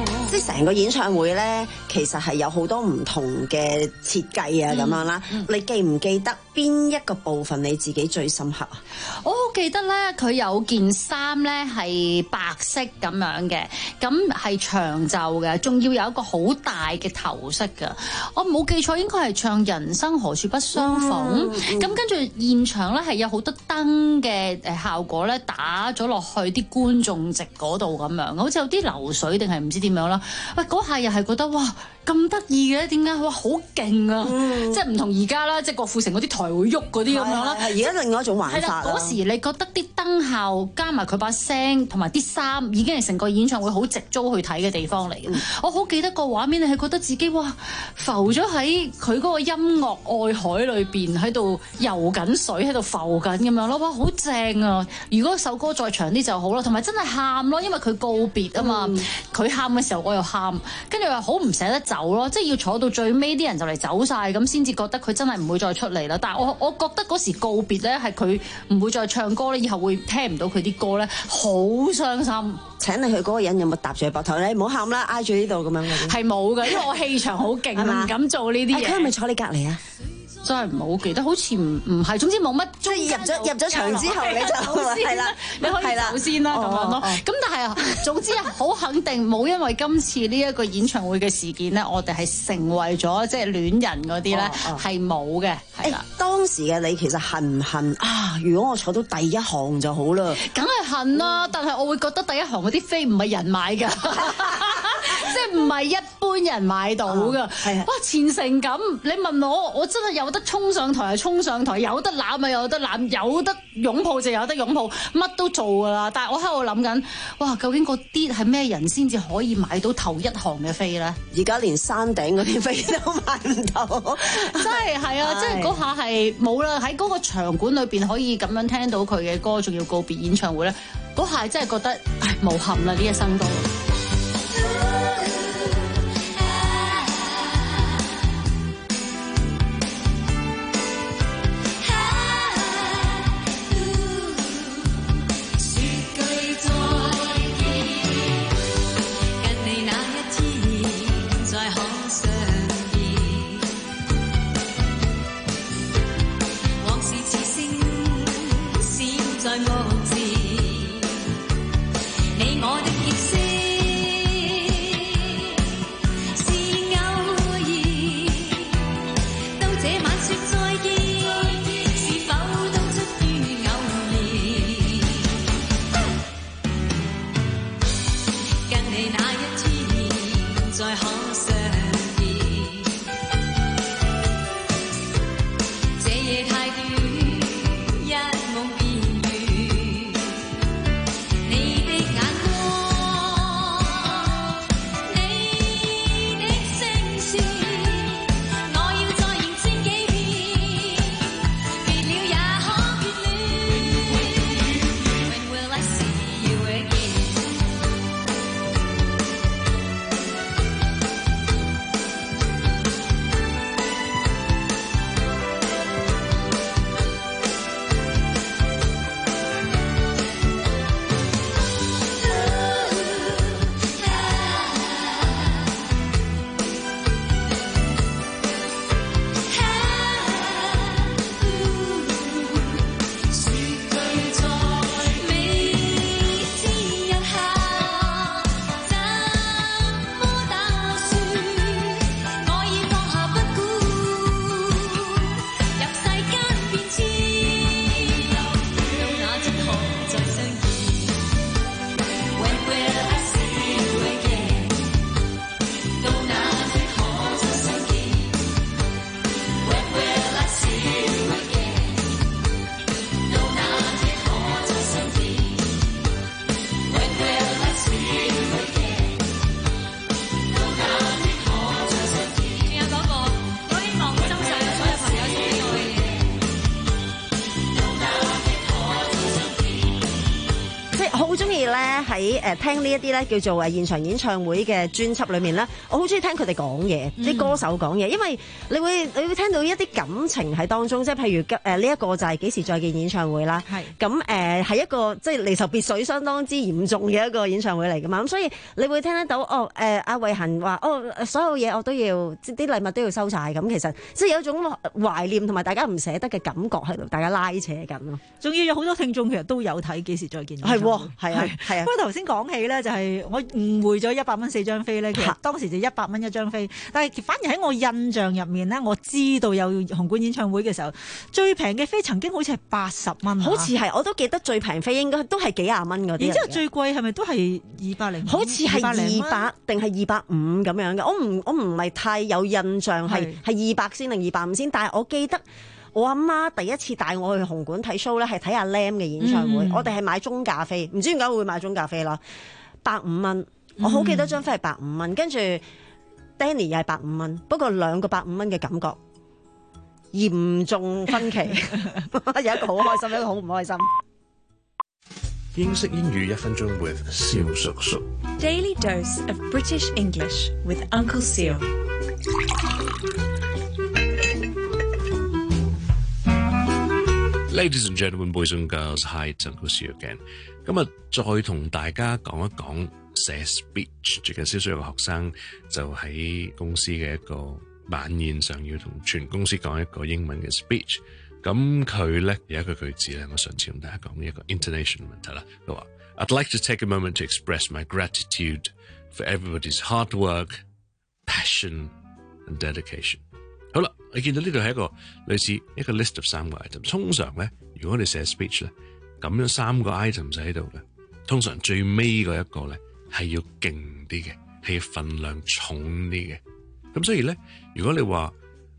成個演唱會咧，其實係有好多唔同嘅設計啊咁樣啦。 嗯嗯、 你記唔記得邊一個部分你自己最深刻啊？ 我好記得咧，佢有件衫咧係白色咁樣嘅，咁係長袖嘅，仲要有一個好大嘅頭飾㗎。我冇記錯，應該係唱人生何處不相逢。咁、嗯、跟住現場咧係有好多燈嘅誒效果咧，打咗落去啲觀眾席嗰度咁樣，好似有啲流水定係唔知點樣啦。喂，嗰下又係覺得哇咁得意嘅，點解哇好勁啊！嗯、即係唔同而家啦，即係郭富城嗰啲台會喐嗰啲咁樣啦。 而家另外一種玩法啦。 嗰時你覺得啲燈效加埋佢把聲同埋啲衫，已經係成個演唱會好值租去睇嘅地方嚟嘅。嗯、我好記得個畫面，你係覺得自己哇浮咗喺佢嗰個音樂愛海裏邊，喺度游緊水，喺度浮緊咁樣咯。哇，好正啊！如果首歌再長啲就好啦，同埋真係喊咯，因為佢告別啊嘛。佢喊嘅時候我又喊，跟住又好唔捨得走咯，即係要坐到最尾啲人就嚟走晒，咁先至覺得佢真係唔會再出嚟啦。但係我我覺得嗰時告別咧係佢唔會再唱歌咧，以後會聽唔到佢啲歌咧，好傷心。 請你去嗰個人有冇搭住你膊頭咧？唔好喊啦，挨住呢度咁樣嗰啲。 係冇㗎，因為我氣場好勁，唔敢做呢啲嘢。 佢係咪坐你隔離啊？ 真係唔好記得，好似唔唔係，總之冇乜。 即係入咗入咗場之後你就係啦， 你可以走先啦咁樣咯。咁但係總之好肯定冇因為今次呢一個演唱會嘅事件咧，我哋係成為咗即係戀人嗰啲咧係冇嘅。係啦， 當時嘅你其實恨唔恨啊？如果我坐到第一行就好啦， 梗係恨啦。但係我會覺得第一行嗰啲飛唔係人買㗎。即係唔係一般人買到㗎，係啊！哇，前程咁，你問我，我真係有得衝上台就衝上台，有得攬咪有得攬，有得擁抱就有得擁抱，乜都做㗎啦。但係我喺度諗緊，哇，究竟嗰啲係咩人先至可以買到頭一行嘅飛咧？ 而家連山頂嗰啲飛都買唔到， 真係係啊！即係嗰下係冇啦，喺嗰個場館裏邊可以咁樣聽到佢嘅歌，仲要告別演唱會咧，嗰下真係覺得唉無憾啦呢一生都。 以咧喺誒聽呢一啲咧叫做誒現場演唱會嘅專輯裏面咧，我好中意聽佢哋講嘢，啲、嗯、歌手講嘢，因為你會你會聽到一啲感情喺當中，即係譬如誒呢一個就係幾時再見演唱會啦。係咁誒係一個即係離愁別緒相當之嚴重嘅一個演唱會嚟㗎嘛。咁所以你會聽得到哦誒阿慧嫻話哦所有嘢我都要啲禮物都要收晒。咁其實即係有一種懷念同埋大家唔捨得嘅感覺喺度，大家拉扯緊咯。 仲要有好多聽眾其實都有睇幾時再見演唱會。係喎，係啊，係啊。不過頭先講起咧，就係我誤會咗一百蚊四張飛咧，其實當時就一百蚊一張飛，但係反而喺我印象入面咧，我知道有紅館演唱會嘅時候，最平嘅飛曾經好似係八十蚊， 好似係我都記得最平飛應該都係幾廿蚊嗰啲。 然之後最貴係咪都係二百零？ 好似係二百定係二百五咁樣嘅，我唔我唔係太有印象係係二百先定二百五先，但係我記得。我阿媽第一次帶我去紅館睇 show 咧，係睇阿 Lam 嘅演唱會。嗯、我哋係買中價飛，唔知點解會買中價飛啦，百五蚊。我好記得張飛係百五蚊，跟住 Danny 又係百五蚊，不過兩個百五蚊嘅感覺嚴重分歧，有一個好開心，有一個好唔開心。 英式英語一分鐘 with 蕭叔叔。 Daily dose of British English with Uncle Seal。 Ladies and gentlemen, boys and girls, hi, it's Uncle Seal again. 今日再同大家講一講寫 speech。最近少少有個學生就喺公司嘅一個晚宴上要同全公司講一個英文嘅 speech。咁佢咧有一個句子咧，我上次同大家講一個 intonation 問題啦。佢話 I'd like to take a moment to express my gratitude for everybody's hard work, passion and dedication。好啦，你見到呢度係一個類似一個 list of 三個 item。通常咧，如果你寫 speech 咧，咁樣三個 item 喺度嘅，通常最尾嗰一個咧係要勁啲嘅，係要份量重啲嘅。咁所以咧，如果你話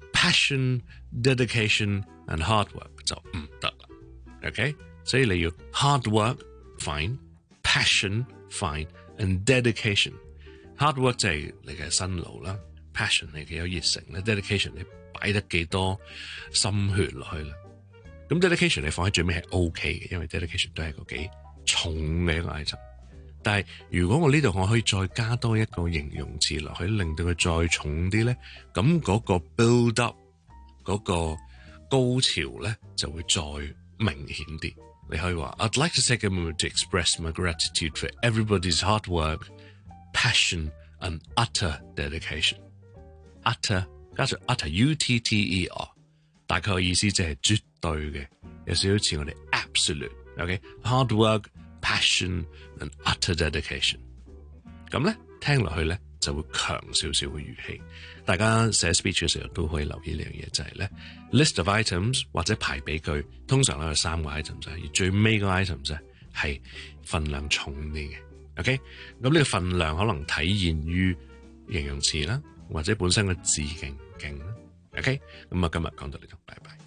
passion、dedication and hard work 就唔得啦。OK， 所以你要 hard work fine、passion fine and dedication。hard work 就係你嘅辛勞啦。passion 你幾有熱誠咧 ，dedication 你擺得幾多心血落去啦。咁 dedication 你放喺最尾係 OK 嘅，因為 dedication 都係個幾重嘅一個 item。但係如果我呢度我可以再加多一個形容詞落去，令到佢再重啲咧，咁嗰個 build up 嗰個高潮咧就會再明顯啲。你可以話 I'd like to take a moment to express my gratitude for everybody's hard work, passion and utter dedication。utter 加上 utter U T T E R， 大概嘅意思即係絕對嘅，有少少似我哋 absolute。OK，hard work, passion and utter dedication。咁咧聽落去咧就會強少少嘅語氣。大家寫 speech 嘅時候都可以留意呢樣嘢，就係咧 list of items 或者排比句，通常咧有三個 item 就係，而最尾個 item 就係份量重啲嘅。OK， 咁呢個份量可能體現於形容詞啦，或者本身嘅字勁勁啦。OK， 咁啊今日講到呢度，拜拜。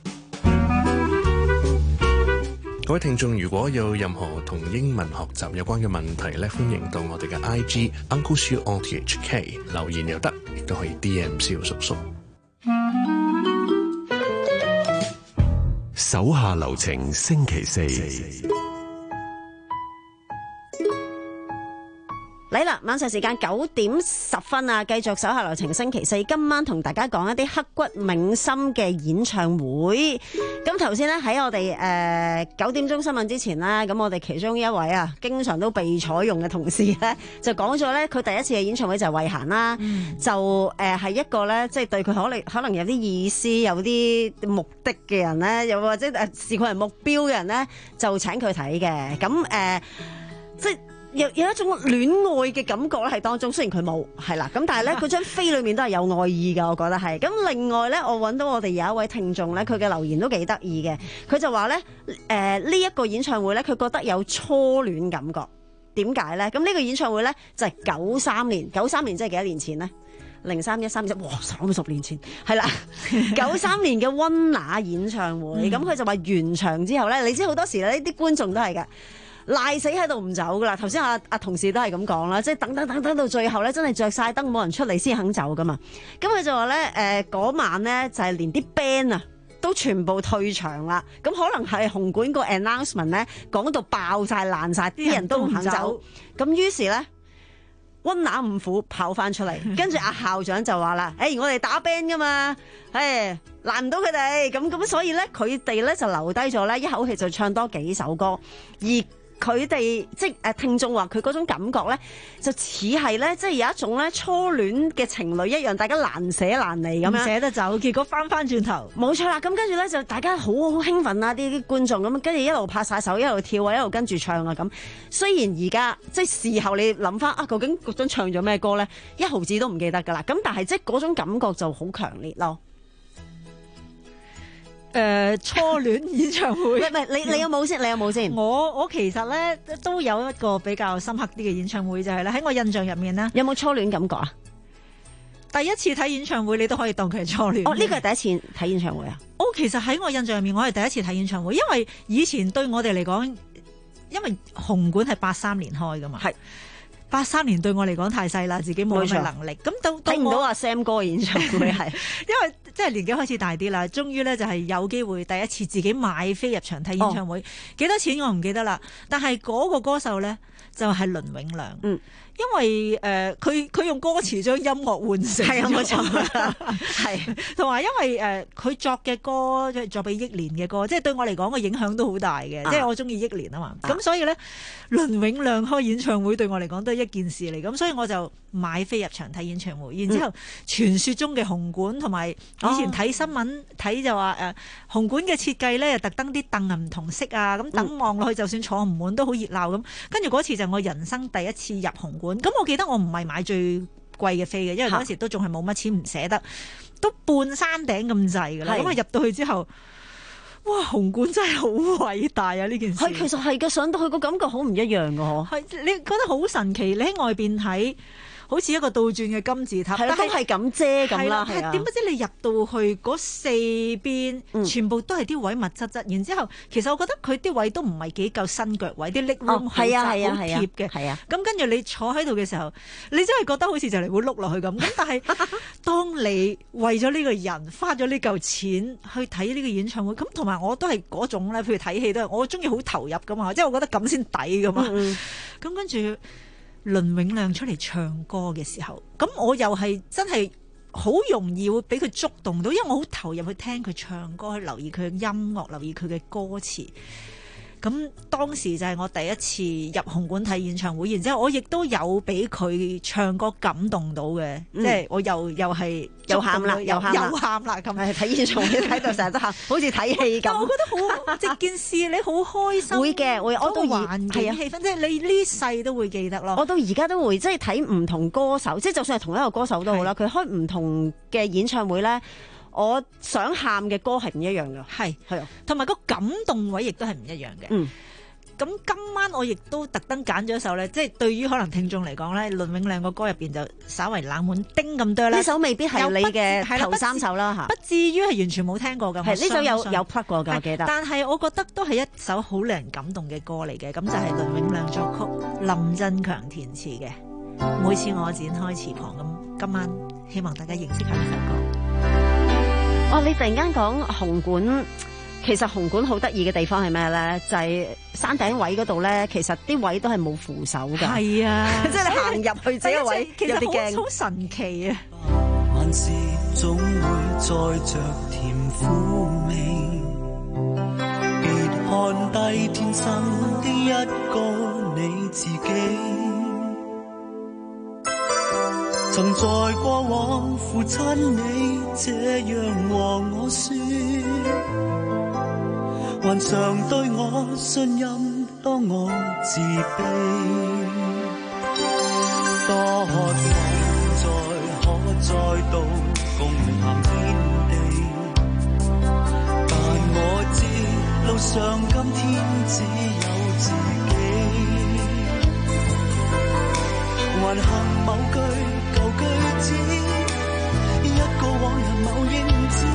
各位聽眾，如果有任何同英文學習有關嘅問題咧，歡迎到我哋嘅 I G Uncle Seal on T H K 留言又得，亦都可以 D M 蕭叔叔。 手下留情，星期四。 嚟啦！晚上時間九點十分啊，繼續手下留情星期四，今晚同大家講一啲刻骨銘心嘅演唱會。咁頭先咧喺我哋誒九點鐘新聞之前咧，咁我哋其中一位啊，經常都被採用嘅同事咧，就講咗咧，佢第一次嘅演唱會就係慧嫻啦，嗯、就誒係、呃、一個咧，即、就、係、是、對佢可能可能有啲意思、有啲目的嘅人咧，又或者誒視佢為目標嘅人咧，就請佢睇嘅。咁誒、呃，即係。有有一種戀愛嘅感覺咧喺當中，雖然佢冇係啦，咁但係咧佢張飛裏面都係有愛意㗎，我覺得係。咁另外咧，我揾到我哋有一位聽眾咧，佢嘅留言都幾得意嘅，佢就話咧誒呢一個演唱會咧，佢覺得有初戀感覺。點解咧？咁呢個演唱會咧就係九三年，九三年即係幾多年前咧？零三一三一，哇，三十年前係啦，九三年嘅溫拿演唱會，咁佢、嗯、就話完場之後咧，你知好多時咧呢啲觀眾都係㗎。賴死喺度唔走噶啦！頭先阿阿同事都係咁講啦，即係等等等等到最後咧，真係着晒燈冇人出嚟先肯走噶嘛。咁佢就話咧，誒、呃、嗰晚咧就係、是、連啲 band 啊都全部退場啦。咁可能係紅館個 announcement 咧講到爆晒爛晒，啲人都唔肯走。咁於是咧，溫拿五虎跑翻出嚟，跟住阿校長就話啦：，誒、欸，我哋打 band 噶嘛，誒，難唔到佢哋。咁咁，所以咧，佢哋咧就留低咗咧，一口氣就唱多幾首歌，而佢哋即係誒聽眾話佢嗰種感覺咧，就似係咧，即係有一種咧初戀嘅情侶一樣，大家難捨難離咁樣， 唔捨得走，結果翻翻轉頭， 冇錯啦。咁跟住咧就大家好好興奮啊！啲啲觀眾咁，跟住一路拍晒手，一路跳啊，一路跟住唱啊咁。雖然而家即係事後你諗翻啊，究竟嗰陣唱咗咩歌咧？一毫子都唔記得㗎啦。咁但係即係嗰種感覺就好強烈咯。 誒、呃、初戀演唱會， 唔係你你有冇先？你有冇先？ 我我其實咧都有一個比較深刻啲嘅演唱會，就係咧喺我印象入面咧， 有冇初戀感覺啊？ 第一次睇演唱會，你都可以當佢係初戀。 哦，呢個係第一次睇演唱會啊？ 哦，其實喺我印象入面，我係第一次睇演唱會，因為以前對我哋嚟講，因為紅館係八三年開噶嘛，係八三年對我嚟講太細啦，自己冇咁嘅能力，咁到睇唔到阿 Sam 哥嘅演唱會係， 因為。即係年紀開始大啲啦，終於咧就係有機會第一次自己買飛入場睇演唱會，幾、哦、多錢我唔記得啦。但係嗰個歌手咧就係倫永亮，嗯，因為誒佢佢用歌詞將音樂換成係啊冇錯， 係同埋因為誒佢、呃、作嘅歌即係作俾憶蓮嘅歌，即係對我嚟講個影響都好大嘅，啊、即係我中意憶蓮啊嘛。咁、啊、所以咧倫永亮開演唱會對我嚟講都係一件事嚟，咁所以我就買飛入場睇演唱會。然之後傳、嗯、說中嘅紅館同埋。以前睇新聞睇就話誒、呃、紅館嘅設計咧，特登啲凳啊唔同色啊，咁等望落去就算坐唔滿都好熱鬧咁。跟住嗰次就我人生第一次入紅館，咁我記得我唔係買最貴嘅飛嘅，因為嗰時都仲係冇乜錢唔捨得，都半山頂咁滯㗎啦。咁啊入到去之後，哇！紅館真係好偉大啊！呢件事係其實係嘅，上到去個感覺好唔一樣㗎嗬。 係你覺得好神奇，你喺外邊睇。好似一個倒轉嘅金字塔， 但係都係咁遮咁啦。 係點不知你入到去嗰四邊，嗯、全部都係啲位密質質。然之後，其實我覺得佢啲位都唔係幾夠新腳位，啲 leg room 好窄好貼嘅。係啊，咁跟住你坐喺度嘅時候，你真係覺得好似就嚟會碌落去咁。咁但係當你為咗呢個人花咗呢嚿錢去睇呢個演唱會，咁同埋我都係嗰種咧，譬如睇戲都係我中意好投入噶嘛，即係我覺得咁先抵噶嘛。咁、嗯嗯、跟住。倫永亮出嚟唱歌嘅時候，咁我又係真係好容易會俾佢觸動到，因為我好投入去聽佢唱歌，去留意佢嘅音樂，留意佢嘅歌詞。咁當時就係我第一次入紅館睇演唱會，然之後我亦都有俾佢唱歌感動到嘅，即、嗯、係、就是、我又又係又喊啦，又喊啦， 又喊啦咁。係睇演唱會睇到成日都喊，好似睇戲咁。 我覺得好，即件事你好開心。 會嘅，會我都環境氣氛，即係你呢世都會記得咯。 我到而家都會，即係睇唔同歌手，即係就算係同一個歌手都好啦，佢開唔同嘅演唱會咧。我想喊嘅歌係唔一樣嘅， 係係啊，同埋個感動位亦都係唔一樣嘅。嗯，咁今晚我亦都特登揀咗一首咧，即係對於可能聽眾嚟講咧，倫永亮個歌入邊就稍為冷門丁咁多啦。 呢首未必係你嘅頭三首啦嚇， 不至於係完全冇聽過㗎。係呢首有有 plug 過㗎，我記得。 但係我覺得都係一首好令人感動嘅歌嚟嘅，咁就係倫永亮作曲、林振強填詞嘅。每次我展開翅膀，咁今晚希望大家認識下呢首歌。 哦，你突然間講紅館，其實紅館好得意嘅地方係咩咧？就係、是、山頂位嗰度咧，其實啲位都係冇扶手㗎。係啊，即係你行入去自己個位， 其實有啲驚。 好神奇啊！ 萬事總會載着甜苦味，別看低天生的一個你自己。曾在過往父親你這樣和我說，還常對我信任，當我自卑。多渴望再可再度共談天地，但我知路上今天只有自己，還幸某句句子，一個往日某英姿，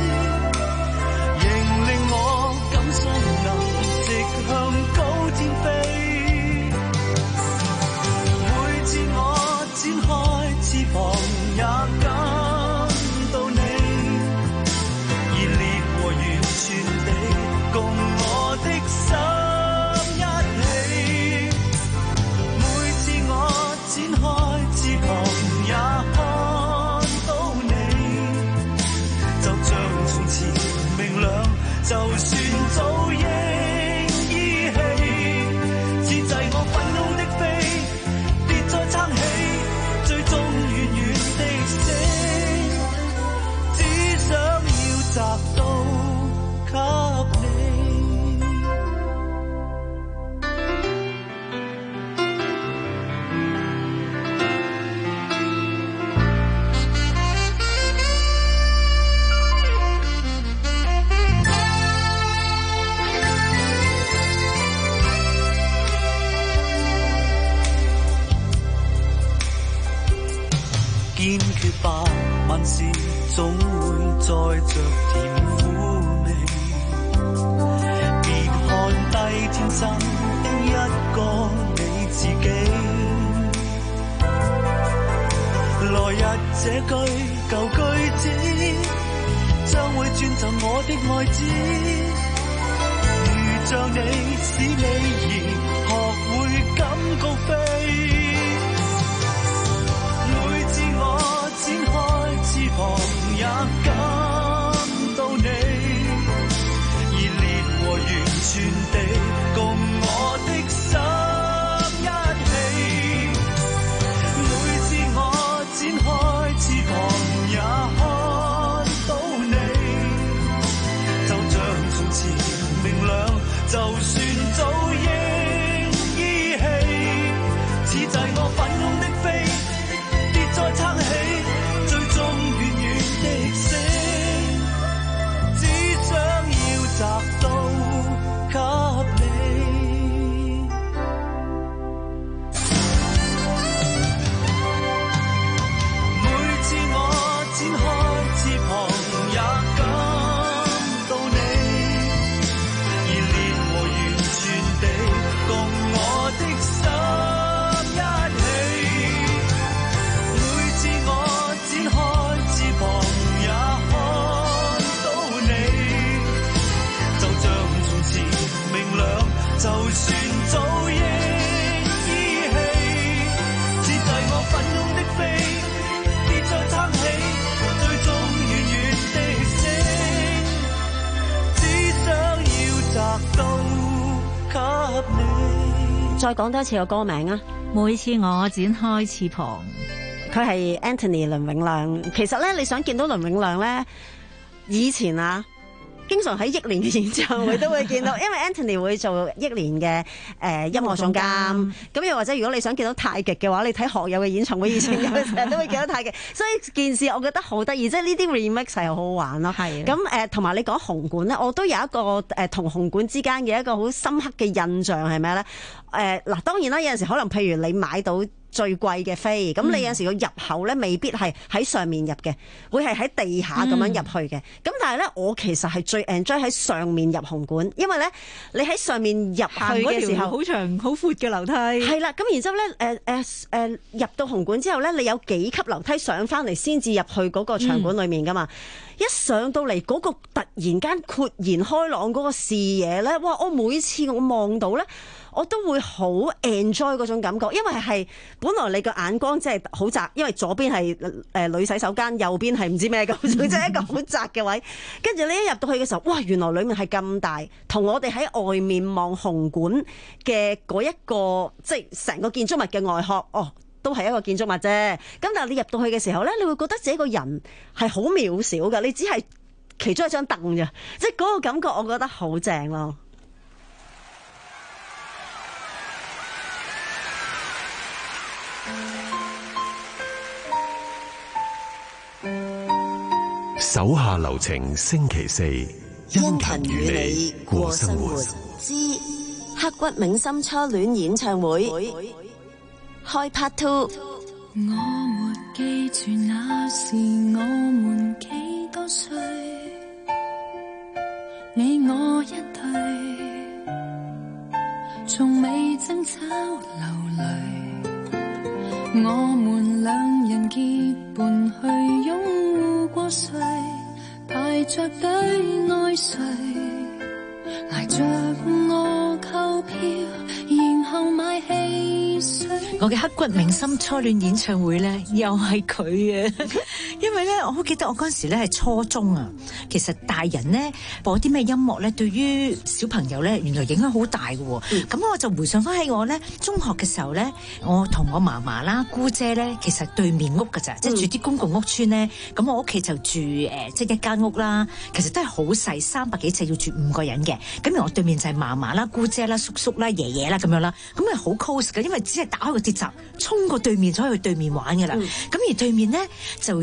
仍令我感傷能直向高天飛。每次我展開翅膀，也感到你熱烈和愉吧，萬事總會載着甜苦味。別看低天生的一個你自己，來日這句舊句子將會轉贈我的愛子。如像你使你兒學會感高飛，每次我展開翅膀也感到你熱烈和完全地共我的心一起。每次我展開翅膀也看到你，就像從前明亮，就算早已依稀，此際我奮勇的飛，別再撐起，最終遠遠的升，只想要摘到給你。每次我展開翅膀也感到你熱烈和完全地共我的心一起。每次我展開翅膀也看到你，就像從前明亮，就算早已依稀，此際我奮勇的飛，別再撐起，最終遠遠的升，只想要摘到給你。 再講多一次個歌名啊！ 每次我展開翅膀， 佢係 Anthony 倫永亮。其實咧，你想見到倫永亮咧，以前啊，經常喺憶蓮嘅演唱會都會見到，因為 Anthony 會做憶蓮嘅誒音樂總監。咁又或者如果你想見到太極嘅話，你睇學友嘅演唱會，以前有成日都會見到太極。所以件事我覺得好得意，即係呢啲 remix 係好好玩咯。係咁誒，同埋你講紅館咧，我都有一個誒同紅館之間嘅一個好深刻嘅印象係咩咧？誒嗱，當然啦，有陣時可能譬如你買到最貴嘅飛，咁你有陣時個入口咧未必係喺上面入嘅，會係喺地下咁樣入去嘅。咁、嗯、但係咧，我其實係最 enjoy 喺上面入紅館，因為咧你喺上面入去嘅時候， 好長好闊嘅樓梯。 係啦，咁然之後咧，誒誒誒入到紅館之後咧，你有幾級樓梯上翻嚟先至入去嗰個場館裡面噶嘛？嗯、一上到嚟嗰個突然間豁然開朗嗰個視野咧，哇！我每次我望到咧，我都會好 enjoy 嗰種感覺，因為係本來你個眼光即係好窄，因為左邊係誒女洗手間，右邊係唔知咩咁，即係一個好窄嘅位。跟住你一入到去嘅時候，哇！原來裡面係咁大，同我哋喺外面望紅館嘅嗰一個即係成個建築物嘅外殼，哦，都係一個建築物啫。咁但係你入到去嘅時候咧，你會覺得自己個人係好渺小㗎，你只係其中一張凳啫，即係嗰個感覺，我覺得好正咯。 手下留情，星期四，殷勤與你過生活之刻骨銘心初戀演唱會開 part two。 我沒記住那時我們幾多歲，你我一對，從未爭吵流淚，我們兩人結伴去擁護過誰，排着隊愛誰，挨着我購票，然後買汽水。 我嘅刻骨銘心初戀演唱會咧，又係佢啊！因為咧，我好記得我嗰陣時咧係初中啊。其實大人咧播啲咩音樂咧，對於小朋友咧，原來影響好大嘅喎。咁、嗯、我就回想翻起我咧中學嘅時候咧，我同我嫲嫲啦、姑姐咧，其實對面屋㗎咋，即係住啲公共屋邨咧。咁我屋企就住誒，即係一間屋啦。其實都係好細，三百幾尺要住五個人嘅。咁而我對面就係嫲嫲啦、姑姐啦、叔叔啦、爺爺啦咁樣啦。咁係好 close 嘅，因為只係打開個鐵閘，衝過對面就可以去對面玩㗎啦。咁、嗯、而對面咧就已經係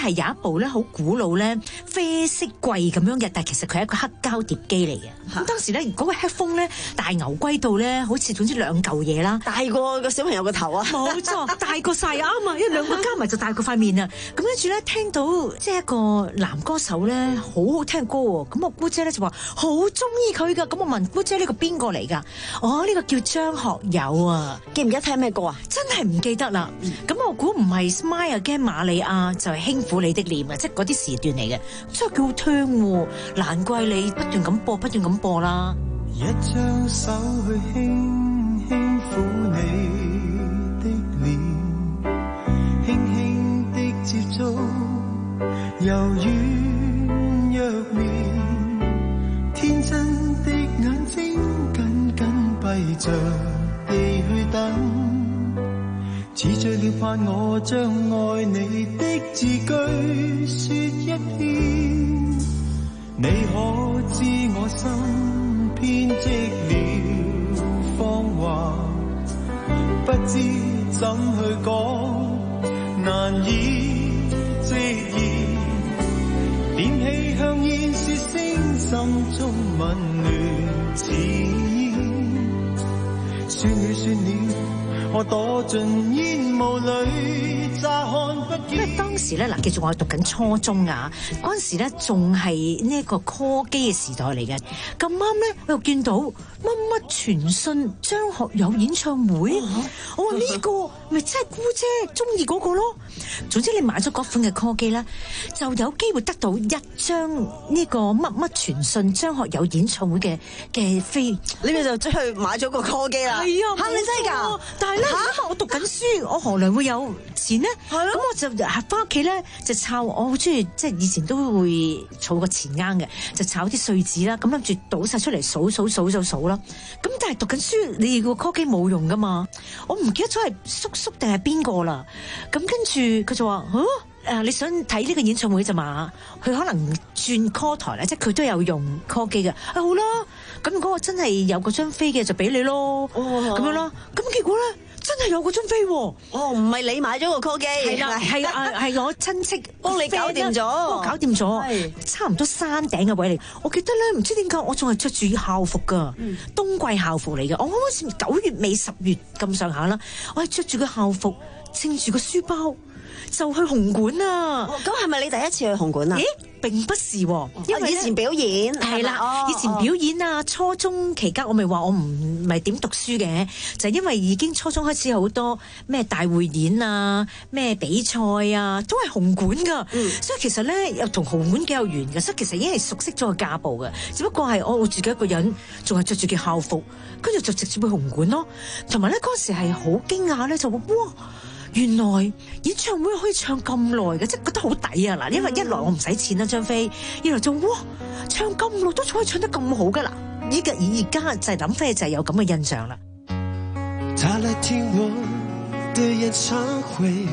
係有一部咧好古老咧啡色櫃咁樣嘅，但係其實佢係一個黑膠碟機嚟嘅。咁當時咧嗰個 headphone 咧大牛龜到咧，好似總之兩嚿嘢啦， 大過個小朋友個頭啊！ 冇錯，大過晒啱啊！因為兩個加埋就大過塊面啊！咁跟住咧聽到即係一個男歌手咧好好聽歌喎，咁我姑姐咧就話好中意佢噶，咁我問姑姐呢個邊個嚟㗎？哦，呢個叫張學友啊！ 記唔記得聽咩歌啊？ 真係唔記得啦。咁、嗯、我估唔係 Smile Again 瑪利亞就係輕撫你的臉啊，即係嗰啲時段嚟嘅，真係幾好聽喎！難怪你不斷咁播，不斷咁播啦。 一張手去輕輕撫你的臉，輕輕的接觸，柔軟若棉，天真的眼睛緊緊閉着地去等，似醉了盼我將愛你的字句說一遍，你可知我心編織了謊話，不知怎去講，難以直言，點起香煙是聲心中溫暖似煙，算了算了，我躲進煙霧裏乍看不見。 因為當時咧嗱，記住我係讀緊初中啊，嗰陣時咧仲係呢一個 call 機嘅時代嚟嘅。咁啱咧，我又見到乜乜傳訊張學友演唱會，哦、我話呢、呢個咪真係姑姐中意嗰個咯。總之你買咗嗰款嘅 call 機咧，就有機會得到一張呢個乜乜傳訊張學友演唱會嘅嘅飛， 你咪就出去買咗個 call 機啦。 係啊， 嚇你真係㗎？ 但係咧，因為我讀緊書，我何來會有錢咧？係咯，咁我就翻屋企咧就抄，我好中意即係以前都會儲個錢罌嘅，就炒啲碎紙啦，咁諗住倒晒出嚟數數數數數啦。咁但係讀緊書，你個 call 機冇用噶嘛？我唔記得咗係叔叔定係邊個啦。咁跟住佢就話：嚇，誒你想睇呢個演唱會咋嘛？佢可能轉 call 台咧，即係佢都有用 call 機嘅。啊好啦，咁如果我真係有嗰張飛嘅，就俾你咯。咁、哦、樣啦。咁結果咧。真係有嗰張飛喎！ 哦，唔係你買咗個 call 機， 係啦，係啊，係我親戚幫你搞掂咗， 幫我搞掂咗，差唔多山頂嘅位嚟。我記得咧，唔知點解我仲係着住校服噶、嗯，冬季校服嚟嘅。我好似九月尾十月咁上下啦，我係着住個校服，撐住個書包就去紅館啊！ 咁係咪你第一次去紅館啊？ 咦，並不是喎，因為以前表演係啦、哦，以前表演啊，初中期間我咪話我唔係點讀書嘅，就係、因為已經初中開始好多咩大匯演啊、咩比賽啊，都係紅館噶、嗯，所以其實咧又同紅館幾有緣嘅，所以其實已經係熟悉咗個架步嘅，只不過係我自己一個人，仲係着住件校服，跟住就直接去紅館咯，同埋咧嗰時係好驚訝咧，就話哇！原來演唱會可以唱咁耐嘅，即係覺得好抵啊！嗱，因為一來我唔使錢啦張飛，二來就哇唱咁耐都可以唱得咁好噶啦！依家而家就係諗翻就係有咁嘅印象啦。 他來聽我的演唱會，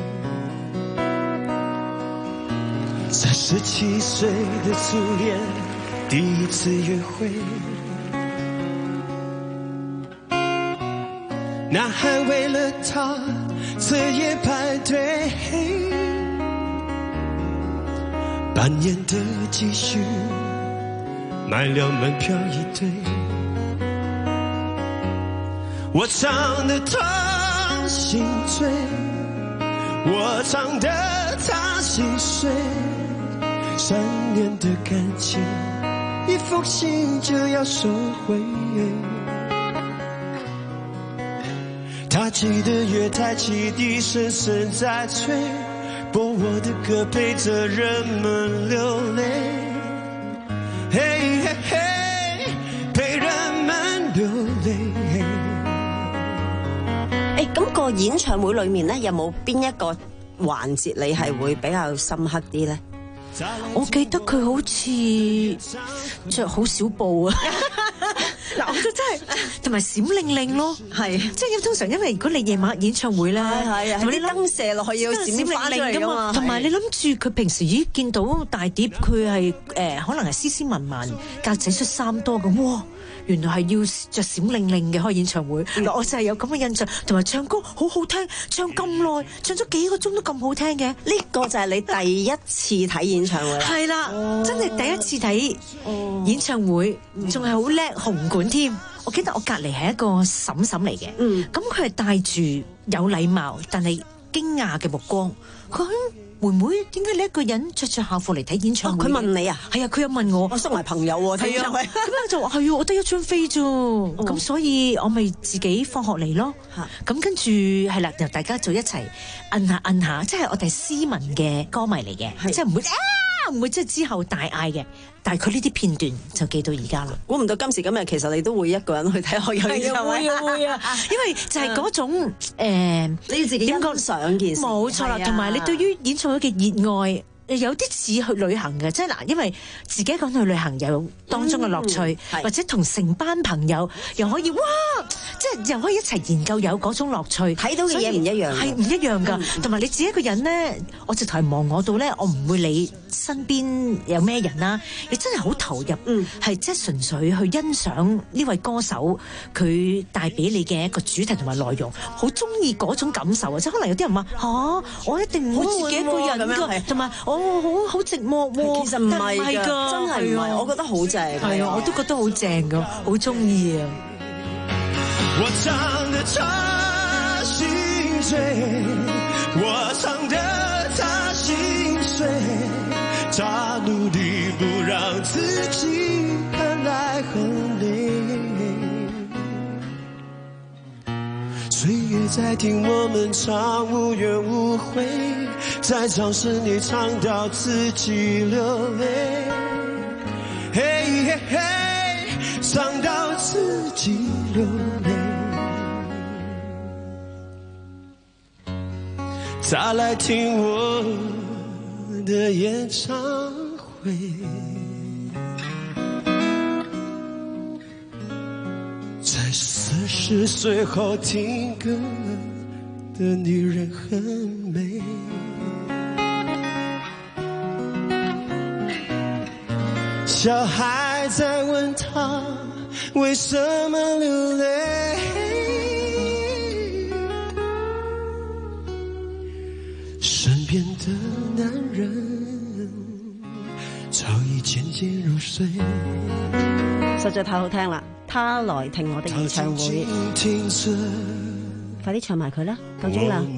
在十七歲的初戀第一次約會，男孩為了他徹夜排隊，半年的積蓄買了門票一對，我唱得他心醉，我唱得他心碎，三年的感情一封信就要收回，他記得月台汽笛聲聲在催，播我的歌陪着人們流淚，嘿嘿嘿，陪人們流淚。 誒，咁個演唱會裏面咧，有冇邊一個環節你係會比較深刻啲咧？ 我記得佢好似着好少布啊！嗱，我覺得真係同埋閃靈靈咯，係即係通常因為如果你夜晚演唱會咧， 係係啲燈射落去要閃靈靈噶嘛， 同埋你諗住佢平時咦見到大碟佢係誒可能係斯斯文文格仔恤衫多咁，哇！ 原來係要着閃令令嘅開演唱會。嗱、嗯，我就係有咁嘅印象，同埋唱歌好好聽，唱咁耐，唱咗幾個鐘都咁好聽嘅。 呢個就係你第一次睇演唱會啦。 係啦、哦，真係第一次睇演唱會，仲係好叻紅館添。我記得我隔離係一個嬸嬸嚟嘅，咁佢係帶住有禮貌但係驚訝嘅目光。佢話：妹妹，點解你一個人着着校服嚟睇演唱會？ 佢、哦、問你啊？ 係啊，佢又問我。 我識埋朋友喎，睇演唱會。 咁樣就話係啊，我得一張飛啫，咁、哦、所以我咪自己放學嚟咯。咁跟住係啦，就大家就一齊摁下摁下，即係我哋斯文嘅歌迷嚟嘅，即係唔會啊，唔會即係之後大嗌嘅。但係佢呢啲片段就記到而家啦。 估唔到今時今日其實你都會一個人去睇學友演唱會。 會啊會啊，因為就係嗰種誒、呃， 你要自己欣賞件事。 冇錯啦，同埋你對於演唱會嘅熱愛。有啲似去旅行嘅，即係嗱，因為自己講去旅行有當中嘅樂趣，嗯、或者同成班朋友又可以哇，即係又可以一齊研究有嗰種樂趣， 睇到嘅嘢唔一樣， 係唔一樣噶。同、嗯、埋你自己一個人咧，我直頭係忙我到咧，我唔會理身邊有咩人啦。你真係好投入，係即係純粹去欣賞呢位歌手佢帶俾你嘅一個主題同埋內容，好中意嗰種感受啊！即係可能有啲人話吓、啊，我一定唔會自己一個人㗎，同埋我。哦，好好寂寞喎！ 其實唔係㗎，真係唔係，我覺得好正。 係啊，我都覺得好正㗎，好中意啊！ 我唱得他心醉，我唱得他心碎，他努力不讓自己看來很累，歲月在聽我們唱無怨無悔，在找時你唱到自己流淚，嘿嘿嘿，唱到自己流淚，再來聽我的演唱會，在四十歲後聽歌的女人很美，小孩在問她為什麼流淚，身邊的男人早已漸漸入睡， 實在太好聽啦！他來聽我的演唱會，快啲唱埋佢啦！夠鐘啦！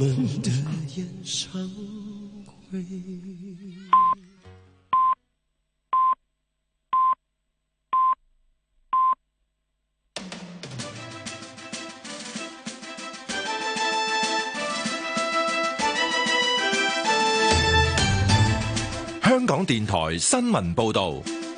香港電台新聞報道。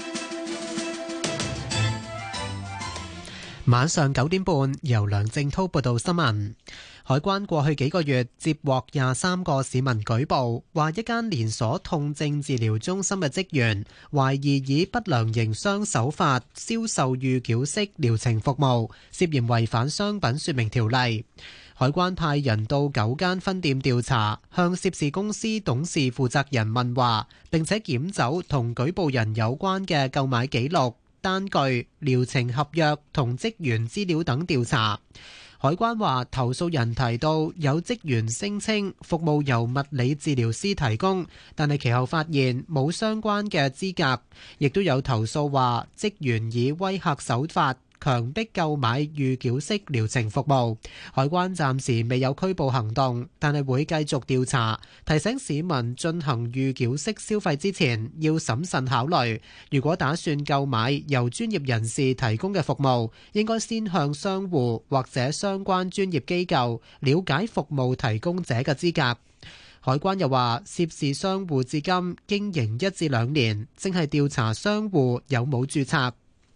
晚上九點半，由梁正滔報道新聞。海關過去幾個月接獲廿三個市民舉報，話一間連鎖痛症治療中心嘅職員懷疑以不良營商手法銷售預繳式療程服務，涉嫌違反商品說明條例。海關派人到九間分店調查，向涉事公司董事負責人問話，並且檢走同舉報人有關嘅購買記錄、單據、療程合約同職員資料等調查。海關話，投訴人提到有職員聲稱服務由物理治療師提供，但係其後發現冇相關嘅資格，亦都有投訴話職員以威嚇手法強迫購買預繳式療程服務。海關暫時未有拘捕行動，但係會繼續調查，提醒市民進行預繳式消費之前要審慎考慮。如果打算購買由專業人士提供嘅服務，應該先向商戶或者相關專業機構了解服務提供者嘅資格。海關又話，涉事商戶至今經營一至兩年，正係調查商戶有冇註冊。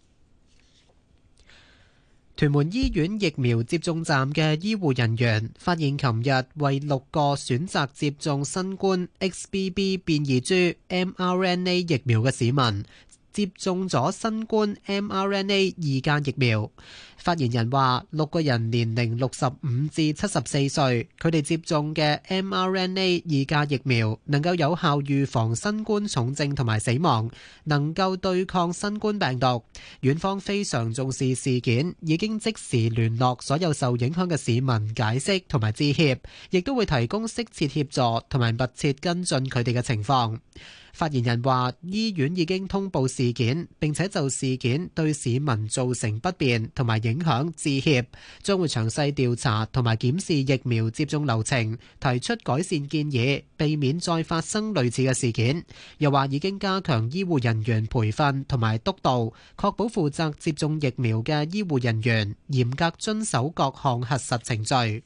屯門醫院疫苗接種站嘅醫護人員發現，琴日為六個選擇接種新冠 X B B 變異株 mRNA 疫苗嘅市民接種咗新冠 mRNA 二價疫苗。發言人話：六個人年齡六十五至七十四歲，佢哋接種嘅 mRNA 二價疫苗能夠有效預防新冠重症同埋死亡，能夠對抗新冠病毒。院方非常重視事件，已經即時聯絡所有受影響嘅市民解釋同埋致歉，亦都會提供適切協助同埋密切跟進佢哋嘅情況。發言人話：醫院已經通報事件，並且就事件對市民造成不便同埋影響致歉，將會詳細調查同埋檢視疫苗接種流程，提出改善建議，避免再發生類似嘅事件。又話已經加強醫護人員培訓同埋督導，確保負責接種疫苗嘅醫護人員嚴格遵守各項核實程序。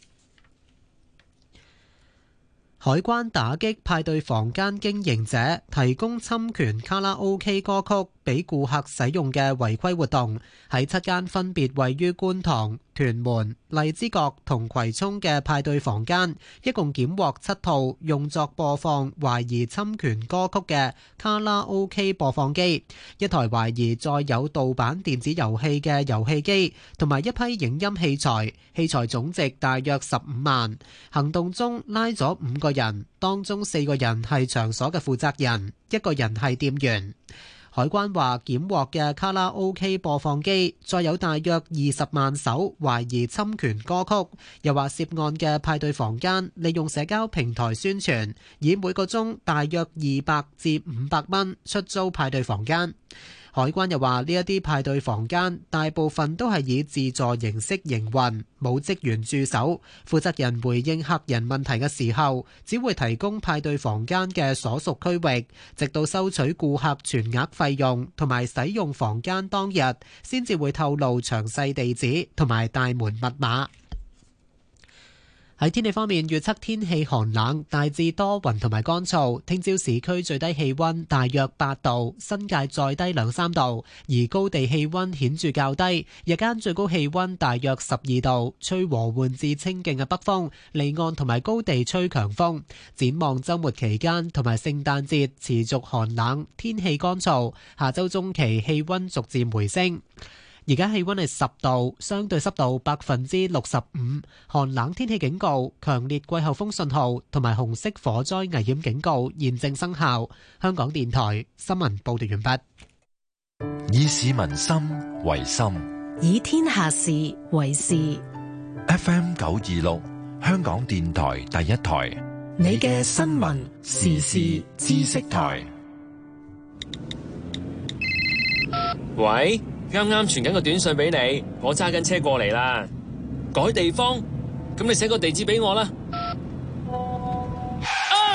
海關打擊派對房間經營者提供侵權卡拉 OK 歌曲俾顧客使用嘅違規活動，喺七間分別位於觀塘、屯門、荔枝角同葵涌嘅派對房間，一共檢獲七套用作播放懷疑侵權歌曲嘅卡拉 OK 播放機，一台懷疑載有盜版電子遊戲嘅遊戲機，同埋一批影音器材，器材總值大約十五萬。行動中拉咗五個人，當中四個人係場所嘅負責人，一個人係店員。海關話檢獲嘅卡拉 OK 播放機載有大約二十萬首懷疑侵權歌曲，又話涉案嘅派對房間利用社交平台宣傳，以每個鐘大約二百至五百蚊出租派對房間。海關又話呢一啲派對房間大部分都係以自助形式營運，冇職員駐守。負責人回應客人問題嘅時候，只會提供派對房間嘅所屬區域，直到收取顧客全額費用同埋使用房間當日，先至會透露詳細地址同埋大門密碼。喺天氣方面，預測天氣寒冷，大致多雲同埋乾燥。聽朝市區最低氣溫大約八度，新界再低兩三度，而高地氣溫顯著較低。日間最高氣溫大約十二度，吹和緩至清勁嘅北風，離岸同埋高地吹強風。展望週末期間同埋聖誕節持續寒冷，天氣乾燥。下週中期氣溫逐漸回升。而家氣溫係十度，相對濕度百分之六十五，寒冷天氣警告、強烈季候風信號同埋紅色火災危險警告現正生效。香港電台新聞報道完畢。 以市民心為心， 以天下事為事。 F M 九二六，香港電台第一台， 你嘅新聞時事知識台。 喂？啱啱傳緊個短信俾你，我揸緊車過嚟啦。改地方，咁你寫個地址俾我啦。啊！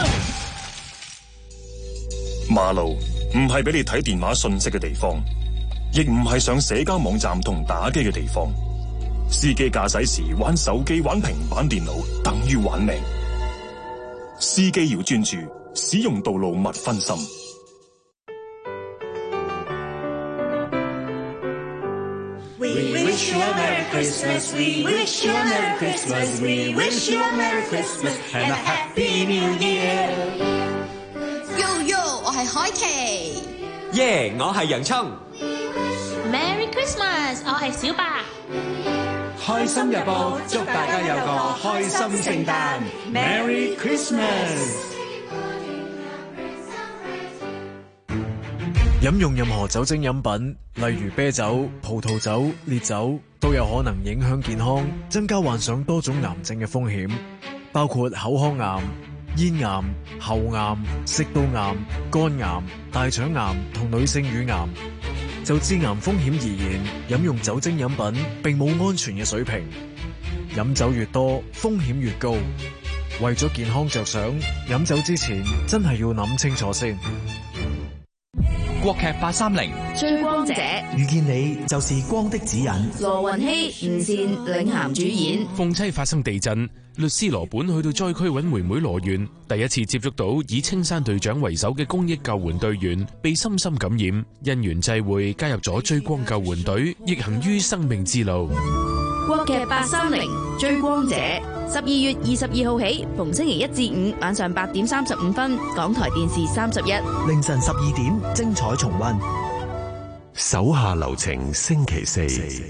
馬路唔係俾你睇電話信息嘅地方，亦唔係上社交網站同打機嘅地方。司機駕駛時玩手機、玩平板電腦，等於玩命。司機要專注，使用道路勿分心。 We wish you a Merry Christmas, we wish you a Merry Christmas, we wish you a Merry Christmas and a Happy New Year. Yo yo， 我係海琪。 耶， yeah, 我係洋蔥。 Merry Christmas， 我係小白。 開心日報，祝大家有個開心聖誕 ，Merry Christmas。 飲用任何酒精飲品，例如啤酒、葡萄酒、烈酒，都有可能影響健康，增加患上多種癌症嘅風險，包括口腔癌、咽癌、喉癌、食道癌、肝癌、大腸癌同女性乳癌。就致癌風險而言，飲用酒精飲品並冇安全嘅水平，飲酒越多，風險越高。為咗健康着想，飲酒之前真係要諗清楚先。 國劇八三零追光者遇見你就是光的指引。 羅雲熙、吳倩領銜主演。 鳳棲發生地震，律師羅本去到災區揾妹妹羅源，第一次接觸到以青山隊長為首嘅公益救援隊員，被深深感染，因緣際會加入咗追光救援隊，逆行於生命之路。 國劇八三零追光者，十二月二十二號起，逢星期一至五晚上八點三十五分，港台電視三十一， 凌晨十二點精彩重溫。 手下留情，星期四。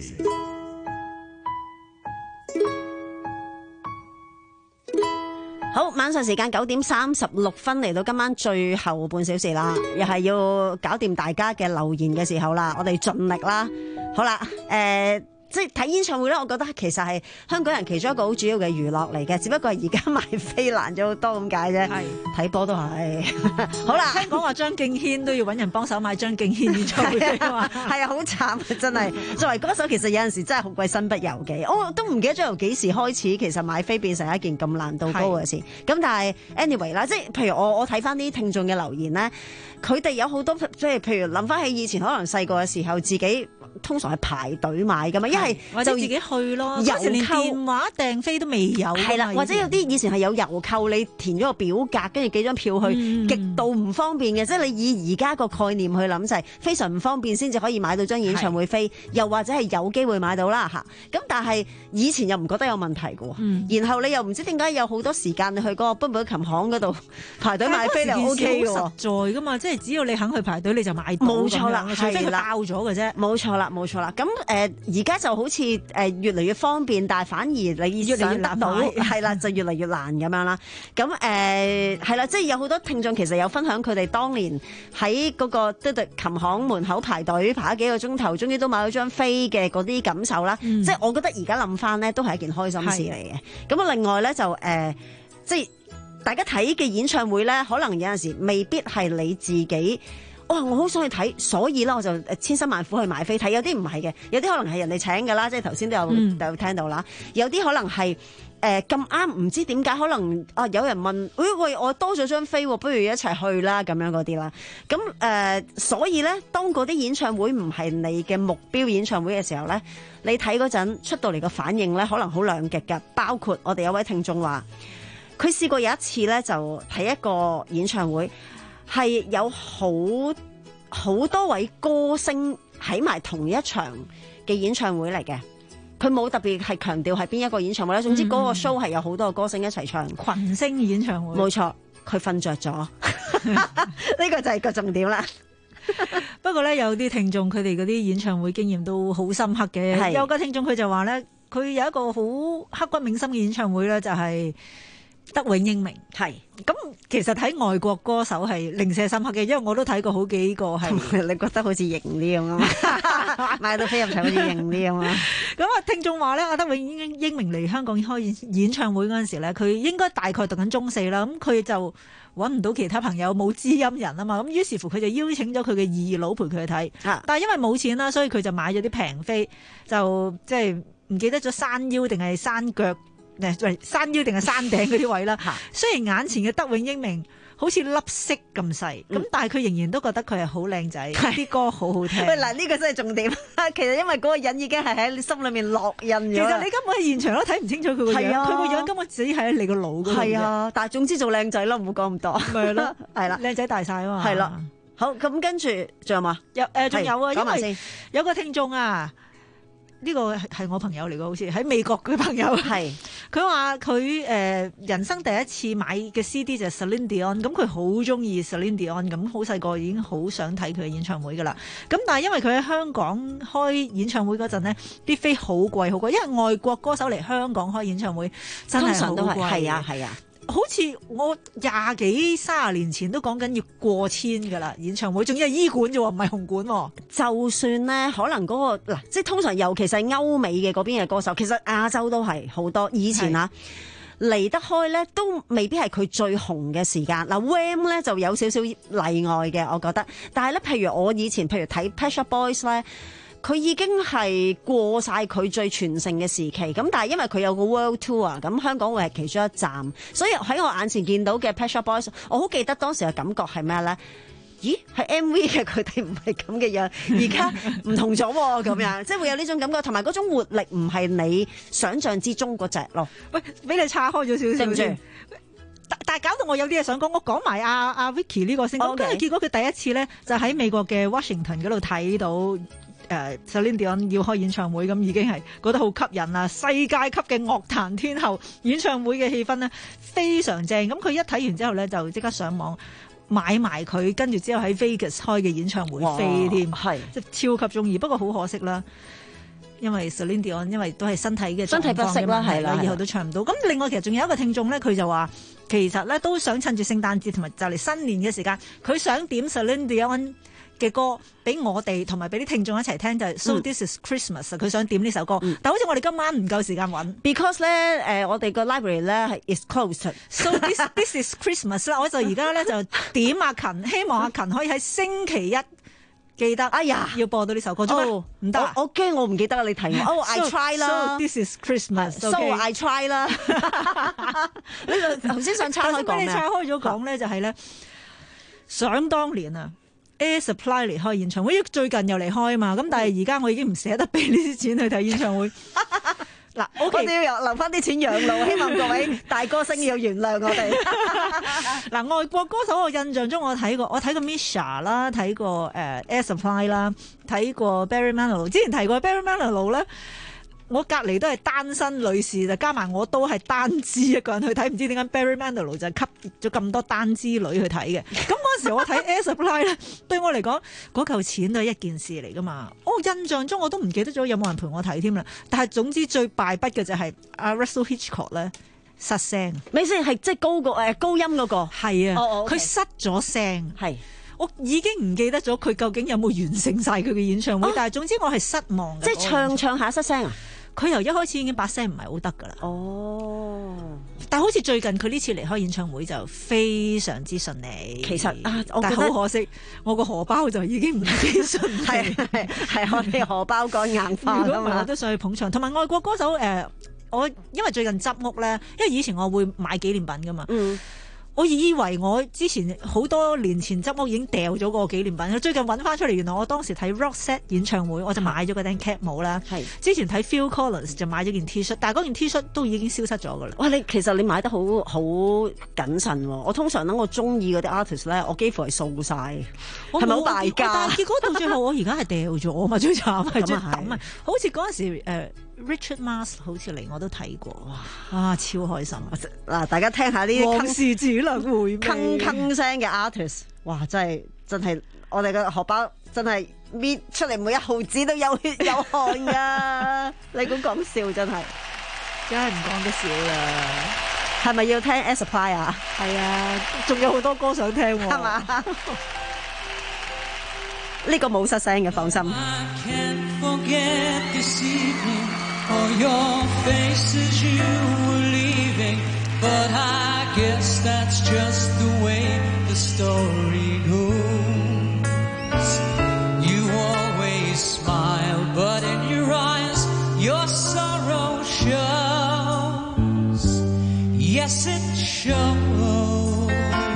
好，晚上時間九點三十六分，嚟到今晚最後半小時啦，又係要搞掂大家嘅留言嘅時候啦，我哋盡力啦。好啦，誒、呃。即係睇演唱會咧，我覺得其實係香港人其中一個好主要嘅娛樂嚟嘅，只不過係而家賣飛難咗好多咁解啫。係睇波都係。好啦， 聽講話張敬軒都要揾人幫手買張敬軒演唱會飛嘛，係啊，好慘啊，真係。作為歌手，其實有陣時真係好鬼身不由己。我都唔記得咗由幾時開始，其實買飛變成一件咁難度高嘅事。咁但係 anyway 啦，即係譬如我我睇翻啲聽眾嘅留言咧，佢哋有好多即係譬如諗翻起以前可能細個嘅時候，自己通常係排隊買㗎嘛，一係或者自己去咯，有時連電話訂飛都未有。係啦， 或者有啲以前係有郵購，你填咗個表格，跟住寄張票去，嗯、極度唔方便嘅。即係你以而家個概念去諗就係非常唔方便，先至可以買到張演唱會飛，又或者係有機會買到啦嚇。咁但係以前又唔覺得有問題嘅喎，嗯、然後你又唔知點解有好多時間你去嗰個奔寶琴行嗰度排隊買飛就 O K 喎。 好實在㗎嘛，即係只要你肯去排隊你就買到。冇錯啦，除非佢爆咗嘅啫。 冇錯啦，冇錯啦。咁誒而家就好似誒、呃、越嚟越方便，但係反而你越嚟越難到，係啦，就越嚟越難咁樣啦。咁誒係啦，即係有好多聽眾其實有分享佢哋當年喺嗰個嘟嘟琴行門口排隊排咗幾個鐘頭，終於都買到張飛嘅嗰啲感受啦。嗯、即係我覺得而家諗翻呢，都係一件開心事嚟嘅。咁啊，另外咧就誒、呃，即係大家睇嘅演唱會咧，可能有陣時未必係你自己。哇、哦！我好想去睇，所以咧我就千辛萬苦去買飛睇。有啲唔係嘅，有啲可能係人哋請㗎啦，即係頭先都有、嗯、有聽到啦。有啲可能係誒咁啱，唔、呃、知點解可能啊有人問，誒、哎、喂，我多咗張飛，不如一齊去啦咁樣嗰啲啦。咁誒、呃，所以咧，當嗰啲演唱會唔係你嘅目標演唱會嘅時候咧，你睇嗰陣出到嚟個反應咧，可能好兩極㗎。包括我哋有位聽眾話，佢試過有一次咧，就睇一個演唱會。係有好好多位歌星喺埋同一場嘅演唱會嚟嘅，佢冇特別係強調係邊一個演唱會咧。總之嗰個 show 係有好多個歌星一齊唱群星演唱會。冇錯，佢瞓着咗，呢個就係個重點啦。 不過咧，有啲聽眾佢哋嗰啲演唱會經驗都好深刻嘅。有個聽眾佢就話咧，佢有一個好刻骨銘心嘅演唱會咧，就係、是。德永英明係咁，其實睇外國歌手係零舍深刻嘅，因為我都睇過好幾個係。 你覺得好似型啲咁啊？買到飛入場好似型啲咁啊？ 咁啊，聽眾話咧，阿德永英英明嚟香港開演演唱會嗰陣時咧，佢應該大概讀緊中四啦。咁佢就揾唔到其他朋友，冇知音人啊嘛。咁於是乎佢就邀請咗佢嘅二佬陪佢去睇。啊、但係因為冇錢啦，所以佢就買咗啲平飛，就即係唔記得咗山腰定係山腳。誒，山腰定係山頂嗰啲位啦。雖然眼前嘅德永英明好似粒色咁細，咁、嗯、但係佢仍然都覺得佢係好靚仔，啲歌好好聽。喂，嗱，呢個真係重點。其實因為嗰個人已經係喺你心裏面烙印咗。其實你根本喺現場都睇唔清楚佢個樣，佢個、啊、樣根本只係喺你個腦嗰度。係啊，但係總之做靚仔咯，唔好講咁多。咪係咯，係啦，靚仔大晒啊嘛。係啦，好，咁跟住仲有嘛？有誒，仲、呃、有啊，因為有個聽眾啊。呢個係我朋友嚟嘅，好似喺美國嘅朋友。係佢話佢誒人生第一次買嘅 C D 就係 Celine Dion，咁佢好中意 Celine Dion，咁好細個已經好想睇佢嘅演唱會噶啦。咁但係因為佢喺香港開演唱會嗰陣呢，啲飛好貴好貴，因為外國歌手嚟香港開演唱會真係好貴。係啊係啊。好似我廿幾三十年前都講緊要過千噶啦，演唱會仲要係伊館啫喎，唔係紅館。就算咧，可能嗰、嗰個嗱，即係通常尤其是歐美嘅嗰邊嘅歌手，其實亞洲都係好多。以前啊離得開咧，都未必係佢最紅嘅時間。嗱 Wham 咧就有少少例外嘅，我覺得。但係咧，譬如我以前譬如睇 Pet Shop Boys 咧。佢已經係過晒佢最全盛嘅時期，咁但係因為佢有個 World Tour，咁香港會係其中一站，所以喺我眼前見到嘅 Pet Shop Boys，我好記得當時嘅感覺係咩咧？咦，係 M V 嘅佢哋唔係咁嘅樣，而家唔同咗喎，咁樣即係會有呢種感覺，同埋嗰種活力唔係你想象之中嗰隻咯。喂，俾你岔開咗少少先。但但係搞到我有啲嘢想講，我講埋阿阿 Vicky 呢個先。咁跟住結果佢第一次咧就喺美國嘅 Washington 嗰度睇到。誒 Celine Dion 要開演唱會，咁已經係覺得好吸引啦！世界級嘅樂壇天后演唱會嘅氣氛呢，非常正。咁佢一睇完之後呢，就即刻上網買埋佢，跟住之後喺 Vegas 開嘅演唱會飛添，係即係超級中意。不過好可惜啦，因為 Celine Dion 因為都係身體嘅身體不適啦，係啦， 以後都唱唔到。咁另外其實仲有一個聽眾咧，佢就話其實咧都想趁住聖誕節同埋就嚟新年嘅時間，佢想點 Celine Dion嘅歌俾我哋同埋俾啲聽眾一齊聽，就係、是、So This Is Christmas，佢、嗯、想點呢首歌，嗯、但好似我哋今晚唔夠時間揾 ，because 咧誒、呃、我哋個 library 咧係 is closed，so this this is Christmas 啦，我就而家咧就點阿勤，希望阿勤可以喺星期一記得，哎呀要播到呢首歌，做咩唔得？ 我驚我唔記得你提我，哦 I try 啦 ，So This Is Christmas，so I try 啦，呢個頭先想岔開講咩？ 你岔開咗講咧就係咧，想當年啊。Air Supply 嚟開演唱會，最近又嚟開啊嘛，咁但係而家我已經唔捨得俾呢啲錢去睇演唱會。嗱，我哋要留翻啲錢養老，希望各位大歌星要原諒我哋。嗱，外國歌手我印象中我睇過，我睇過 Misha 啦，睇過誒 Air Supply 啦，睇過 Barry Manilow。之前提過 Barry Manilow 咧。我隔離都係單身女士，就加埋我都係單支一個人去睇，唔知點解 Barry Manilow 就吸咗咁多單支女去睇嘅。咁嗰陣時我睇 Air Supply 咧，對我嚟講嗰嚿錢都係一件事嚟噶嘛。我印象中我都唔記得咗有冇人陪我睇添啦。但係總之最敗筆嘅就係阿 Russell Hitchcock 咧失聲， 咪先係即係高個誒高音嗰個係啊，佢、 oh, okay. 失咗聲係。 我已經唔記得咗佢究竟有冇完成晒佢嘅演唱會，哦、但係總之我係失望嘅。 即係唱唱下失聲啊！ 佢由一開始已經把聲唔係好得㗎啦。 哦， 但係好似最近佢呢次離開演唱會就非常之順利。 其實啊， 但係好可惜，我個荷包就已經唔幾順利。 係係係，我哋荷包乾硬化㗎嘛。 我都想去捧場，同埋外國歌手誒、呃，我因為最近執屋咧，因為以前我會買紀念品㗎嘛。嗯。我以為我之前好多年前執屋已經掉咗個紀念品，最近揾翻出嚟，原來我當時睇 Roxette 演唱會，我就買咗嗰頂 cap 帽啦。係之前睇 Phil Collins 就買咗件 T 恤，但係嗰件 T 恤都已經消失咗噶啦。 哇！你其實你買得好好謹慎喎。我通常等我中意嗰啲 artist 咧，我幾乎係掃晒，係咪好敗家？ 但係結果到最後我而家係掉咗嘛，最慘係最抌啊！好似嗰陣時誒。呃Richard Marx 好似嚟我都睇過，哇！啊，超開心啊！ 嗱，大家聽下呢啲往事只能回味， 鏗鏗聲嘅 artist， 哇！真係真係，我哋嘅荷包真係搣出嚟每一毫子都有血有汗噶。你估講笑真係， 真係唔講得笑啦。 係咪要聽 Air Supply 啊？ 係啊，仲有好多歌想聽喎， 係嘛？呢個冇失聲嘅，放心。 All your faces you were leaving, but I guess that's just the way the story goes. You always smile, but in your eyes your sorrow shows. Yes, it shows.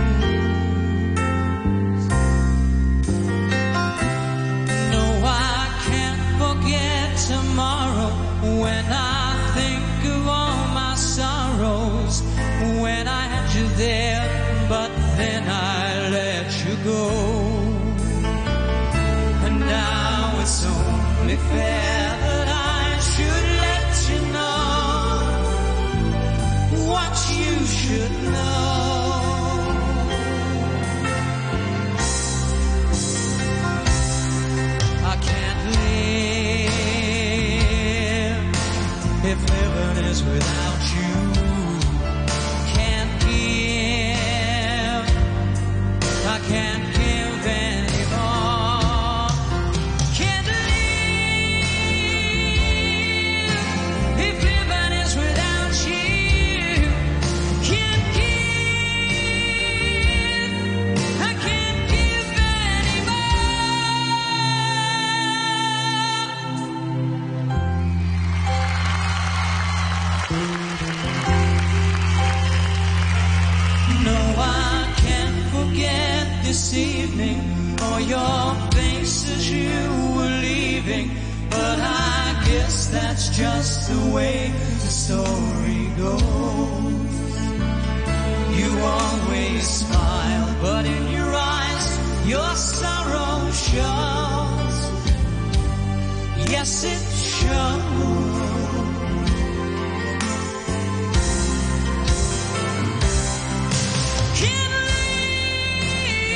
No, I can't forget tomorrow.When I think of all my sorrows, when I had you there, but then I let you go. And now it's only fair that I should let you know what you should know. I can't live if heaven is without you. Can't give, I can't give anymore. Can't live if heaven is without you. Can't give, I can't give anymore.No, I can't forget this evening or your face as you were leaving, but I guess that's just the way the story goes. You always smile, but in your eyes your sorrow shows. Yes, it shows.Can't live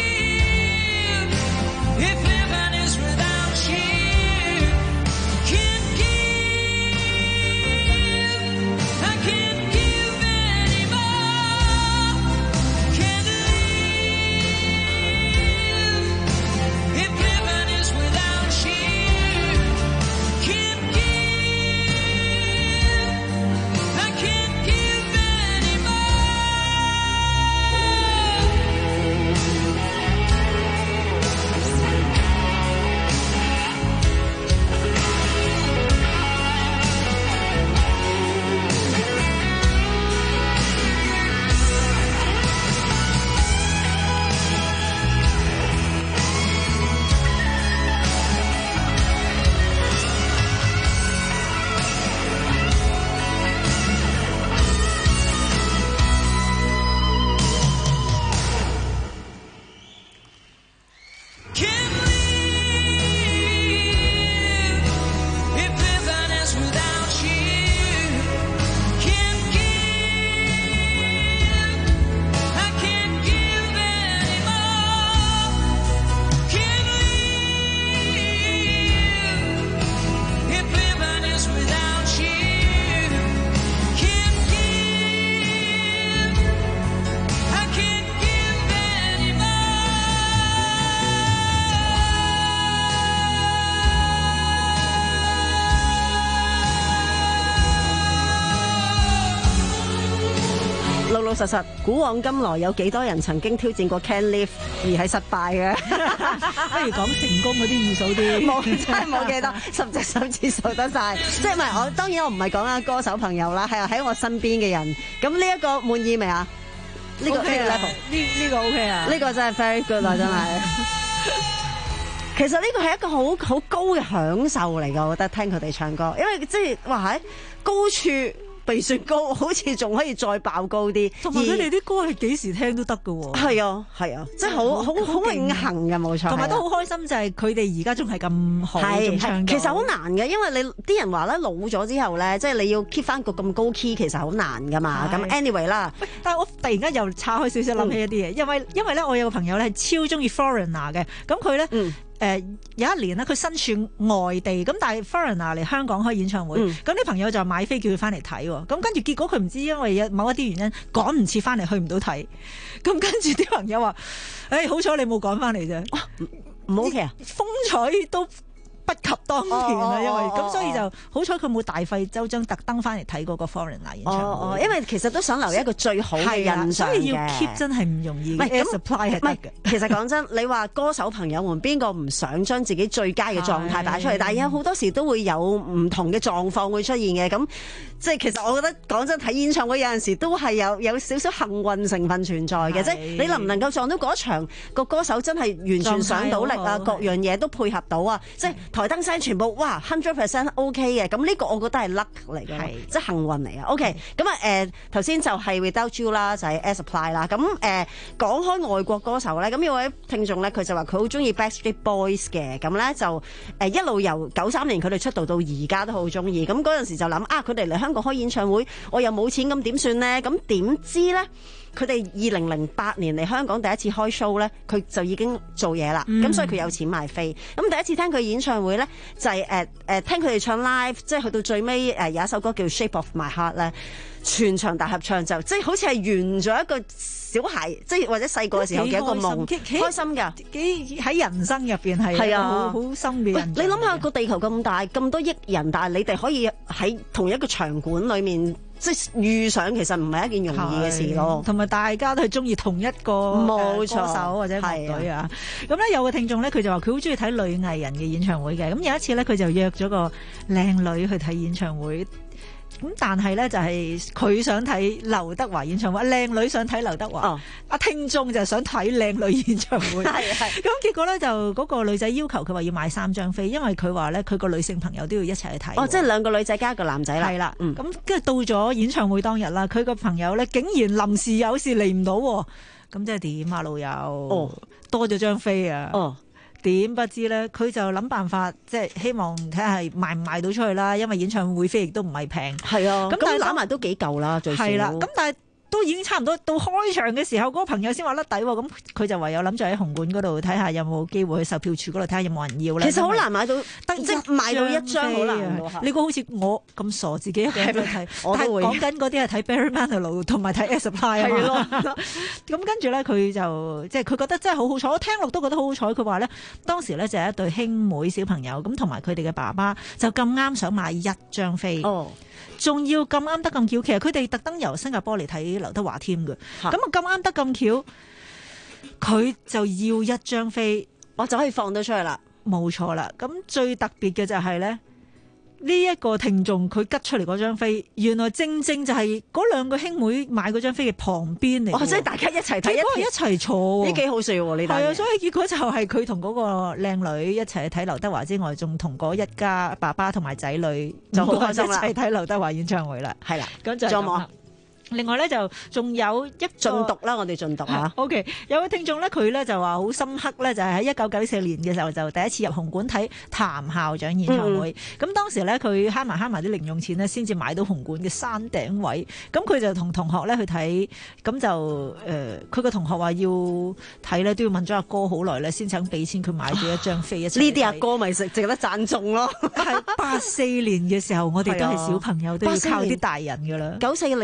老實實，古往今來有幾多人曾經挑戰過 can lift 而係失敗嘅？ 不如講成功嗰啲易數啲， 冇真係冇記得，十隻手指數得晒。即係唔係我當然我唔係講緊歌手朋友啦，係喺我身邊嘅人。咁呢一個滿意未啊？呢、這個呢、okay 啊、個 level 呢呢個 OK 啊？呢個真係 very good 啊！真係。其實呢個係一個好好高嘅享受嚟㗎，我覺得聽佢哋唱歌，因為即係哇喺高處被雪糕，好似仲可以再爆高啲。 同埋佢哋啲歌係幾時聽都得㗎喎。 係啊係啊，即係好好好榮幸嘅，冇錯。 同埋都好開心就係佢哋而家仲係咁好仲唱。 其實好難嘅，因為你啲人話咧老咗之後咧，即係你要 keep 翻個咁高 key，其實好難㗎嘛。咁 anyway 啦， 但係我突然間又岔開少少諗起一啲嘢，因為因為咧我有個朋友咧係超中意 Foreigner 嘅，咁佢咧。嗯誒、呃、有一年咧，佢身處外地，咁但係 Foreigner 嚟香港開演唱會，咁、嗯、啲朋友就買飛叫佢翻嚟睇喎，咁跟住結果佢唔知因為有某一啲原因趕唔切翻嚟，去唔到睇，咁跟住啲朋友話：誒、哎、好彩你冇趕翻嚟啫， 唔 OK 啊， 風采都不及當年啦，因為咁、哦、所以就好彩佢冇大費周章特登翻嚟睇嗰個 Foreigner 演唱會、哦哦， 因為其實都想留一個最好嘅印象嘅， 所以要 keep 真係唔容易。唔係 supply 係得嘅。 其實講真，你話歌手朋友們邊個唔想將自己最佳嘅狀態擺出嚟？但係有好多時都會有唔同嘅狀況會出現嘅。咁即係其實我覺得講真，睇演唱會有陣時都係有有少少幸運成分存在嘅，即係你能唔能夠撞到嗰場個歌手真係完全上到力啊，各樣嘢都配合到啊，即係台燈聲全部哇 hundred percent OK 嘅，咁呢個我覺得係 luck 嚟嘅，即係幸運嚟啊。OK，咁啊誒頭先就係 Without You 啦，就係 Air Supply 啦。咁誒講開外國歌手咧，咁有位聽眾咧佢就話佢好中意 Backstreet Boys 嘅，咁咧就誒一路由九三年佢哋出道到而家都好中意。咁嗰陣時就諗啊，佢哋嚟香港開演唱會，我又冇錢咁點算咧？咁點知咧？佢哋二零零八年嚟香港第一次開 show 咧，佢就已經做嘢啦，咁、嗯、所以佢有錢買飛。咁第一次聽佢演唱會咧，就係誒誒聽佢哋唱 live，即係去到最尾誒有一首歌叫 Shape of My Heart 咧，全場大合唱就即係好似係圓咗一個小孩，即係或者細個嘅時候嘅一個夢，開心㗎， 幾喺人生入邊係係啊，好好深嘅印象。 你諗下個地球咁大，咁多億人，但係你哋可以喺同一個場館裏面。即係遇上其實唔係一件容易嘅事咯， 同埋大家都係中意同一個歌手或者樂隊啊。咁咧有個聽眾咧，佢就話佢好中意睇女藝人嘅演唱會嘅。咁有一次咧，佢就約咗個靚女去睇演唱會。咁但係咧就係、是、佢想睇劉德華演唱會，靚女想睇劉德華，阿、哦、聽眾就想睇靚女演唱會。係係。咁結果咧就嗰、那個女仔要求佢話要買三張飛，因為佢話咧佢個女性朋友都要一齊去睇。 哦，即係兩個女仔加一個男仔啦。係啦。 咁跟住到咗演唱會當日啦，佢個朋友咧竟然臨時有事嚟唔到，咁即係點啊老友？哦，多咗張飛啊。哦。點不知咧，佢就諗辦法，即係希望睇下賣唔賣到出去啦。因為演唱會飛亦都唔係平，係啊。咁但係攬埋都幾嚿啦，最少。係啦，咁但係都已經差唔多到開場嘅時候，嗰、那個朋友先話甩底喎。咁佢就唯有諗住喺紅館嗰度睇下有冇機會去售票處嗰度睇下有冇人要咧。 其實好難買到，得即係買到一張好難。 你估好似我咁傻，自己一個人睇，我都會講緊嗰啲係睇 Barry Manilow 同埋睇 Air Supply 係咯。咁跟住咧，佢就即係佢覺得真係好好彩，我聽落都覺得好好彩。佢話咧，當時咧就係一對兄妹小朋友咁，同埋佢哋嘅爸爸就咁啱想買一張飛。哦。仲要咁啱得咁巧，其實佢哋特登由新加坡嚟睇劉德華添嘅，咁啊咁啱得咁巧，佢就要一張飛， 我就可以放到出去啦。 冇錯啦，咁最特別嘅就係咧，呢一個聽眾佢吉出嚟嗰張飛，原來正正就係嗰兩個兄妹買嗰張飛嘅旁邊嚟。 哦，即係大家一齊睇， 一一齊坐， 呢幾好笑喎！呢單係啊，所以結果就係佢同嗰個靚女一齊去睇劉德華之外，仲同嗰一家爸爸同埋仔女就好開心啦，一齊睇劉德華演唱會啦。係啦，咁就仲有冇？另外咧就仲有一盡讀啦，我哋盡讀嚇。 O K，有位聽眾咧，佢咧就話好深刻咧，就係喺一九九四年嘅時候就第一次入紅館睇譚校長演唱會。咁、嗯、當時咧佢慳埋慳埋啲零用錢咧，先至買到紅館嘅山頂位。咁佢就同同學咧去睇，咁就誒，佢、呃、個同學話要睇咧，都要問咗阿哥好耐咧，先肯俾錢佢買咗一張飛一齊。 呢啲阿哥咪值值得讚頌咯。 係八四年嘅時候，我哋都係小朋友，都要靠啲大人噶啦。 九四零四一。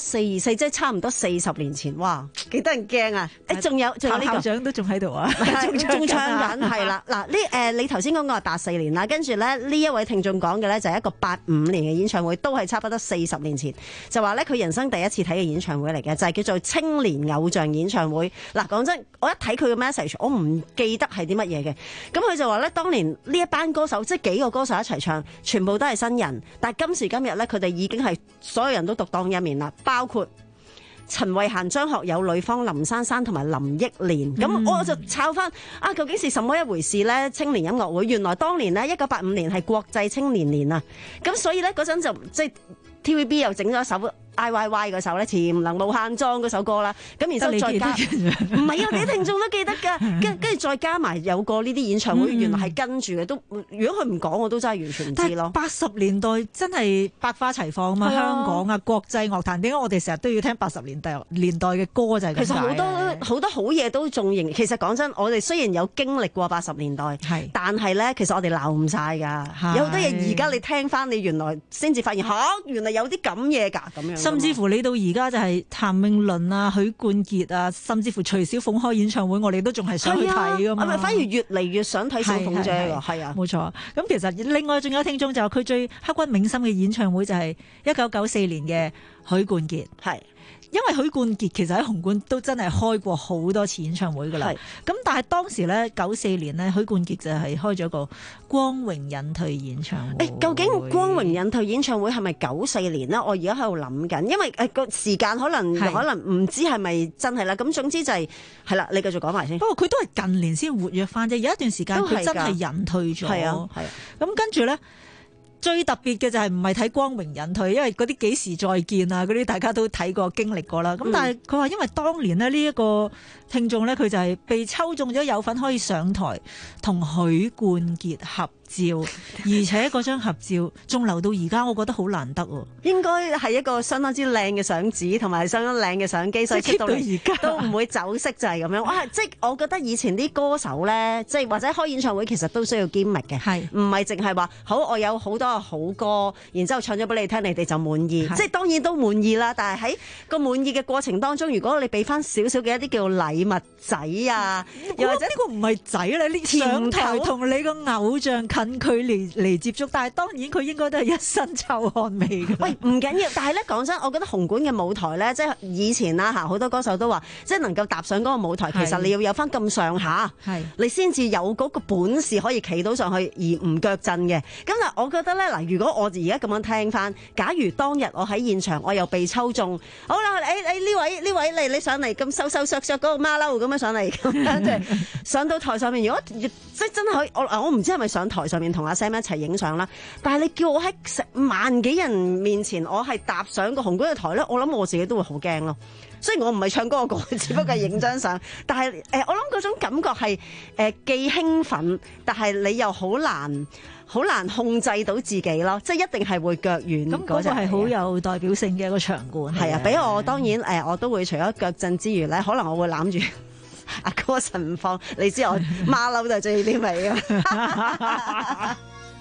四二四，即係差唔多四十年前，哇，幾得人驚啊！誒，仲有仲有呢個校長都仲喺度啊， 仲仲唱緊係啦。嗱，呢誒你頭先講個係八四年啦，跟住咧呢一位聽眾講嘅咧就係一個八五年嘅演唱會，都係差不多四十年前，就話咧佢人生第一次睇嘅演唱會嚟嘅，就係、是、叫做青年偶像演唱會。嗱，講真，我一睇佢嘅 message，我唔記得係啲乜嘢嘅。咁佢就話咧，當年呢一班歌手，即係幾個歌手一齊唱，全部都係新人，但係今時今日咧，佢哋已經係所有人都獨當一面啦，包括陳慧嫻、張學友、呂方、林珊珊同埋林憶蓮。咁、嗯、我就抄翻啊，究竟是什麼一回事呢？青年音樂會原來當年呢，一九八五年係國際青年年啊，咁所以咧嗰陣就即係 T V B 又整咗一首 I Y Y 嗰首咧，潛能無限裝嗰首歌啦，咁然之後再加，唔係啊，你啲聽眾都記得㗎，跟跟住再加埋有個呢啲演唱會，嗯、原來係跟住嘅，都如果佢唔講，我都真係完全唔知咯。 八十年代真係百花齊放啊嘛，香港啊，國際樂壇點解我哋成日都要聽八十年代年代嘅歌就係咁解。其實好多好多好嘢都仲仍，其實講真，我哋雖然有經歷過八十年代，係，但係咧，其實我哋鬧唔晒㗎，有好多嘢而家你聽翻，你原來先至發現嚇、啊，原來有啲咁嘢㗎咁樣。 甚至乎你到而家就係譚詠麟啊、許冠傑啊，甚至乎徐小鳳開演唱會，我哋都仲係想去睇㗎嘛。係咪反而越嚟越想睇小鳳姐㗎？係啊，冇錯。咁其實另外仲有聽眾就佢最刻骨銘心嘅演唱會就係一九九四年嘅許冠傑。係。因為許冠傑其實喺紅館都真係開過好多次演唱會㗎啦，咁但係當時咧九四年咧許冠傑就係開咗個光榮隱退演唱會。 誒，究竟光榮隱退演唱會係咪九四年呢？我而家喺度諗緊，因為誒個時間可能可能唔知係咪真係啦。咁總之就係係啦，你繼續講埋先。 不過佢都係近年先活躍翻啫，有一段時間佢真係隱退咗。係啊，係啊。咁跟住咧。最特別嘅就係唔係睇光榮隱退，因為嗰啲幾時再見啊嗰啲大家都睇過經歷過啦。咁、嗯、但係佢話因為當年咧呢一個聽眾咧佢就係被抽中咗有份可以上台同許冠傑合照，而且嗰張合照仲留到而家，我覺得好難得喎。 應該係一個相當之靚嘅相紙同埋相當靚嘅相機，所以出到而家都唔會走色就係咁樣。哇！即係我覺得以前啲歌手咧，即係或者開演唱會其實都需要堅密嘅，係唔係淨係話好我有好多好歌，然之後唱咗俾你聽，你哋就滿意。即係當然都滿意啦，但係喺個滿意嘅過程當中，如果你俾翻少少嘅一啲叫禮物仔啊，又或者呢個唔係仔咧，呢上台同你個偶像近距離嚟接觸，但係當然佢應該都係一身臭汗味嘅。喂，唔緊要，但係咧講真，我覺得紅館嘅舞台咧，即係以前啦嚇，好多歌手都話，即係能夠踏上嗰個舞台，其實你要有翻咁上下，你先至有嗰個本事可以企到上去而唔腳震嘅。咁嗱，我覺得咧嗱，如果我而家咁樣聽翻，假如當日我喺現場，我又被抽中，好啦，誒誒呢位呢位嚟，你上嚟咁瘦瘦削削嗰個馬騮咁樣上嚟，咁樣即係上到台上面，如果即係真係可以，我我唔知係咪上台上面同阿 Sam 一齊影相啦，但係你叫我喺萬幾人面前，我係踏上個紅館嘅台咧，我諗我自己都會好驚咯。雖然我唔係唱歌個，只不過係影張相，但係誒、呃，我諗嗰種感覺係誒、呃、既興奮，但係你又好難好難控制到自己咯，即係一定係會腳軟。咁嗰個係好有代表性嘅一個場館。係啊，俾我當然誒、呃，我都會除咗腳震之餘咧，可能我會攬住阿歌神唔放。你知我馬騮就係中意呢味啊。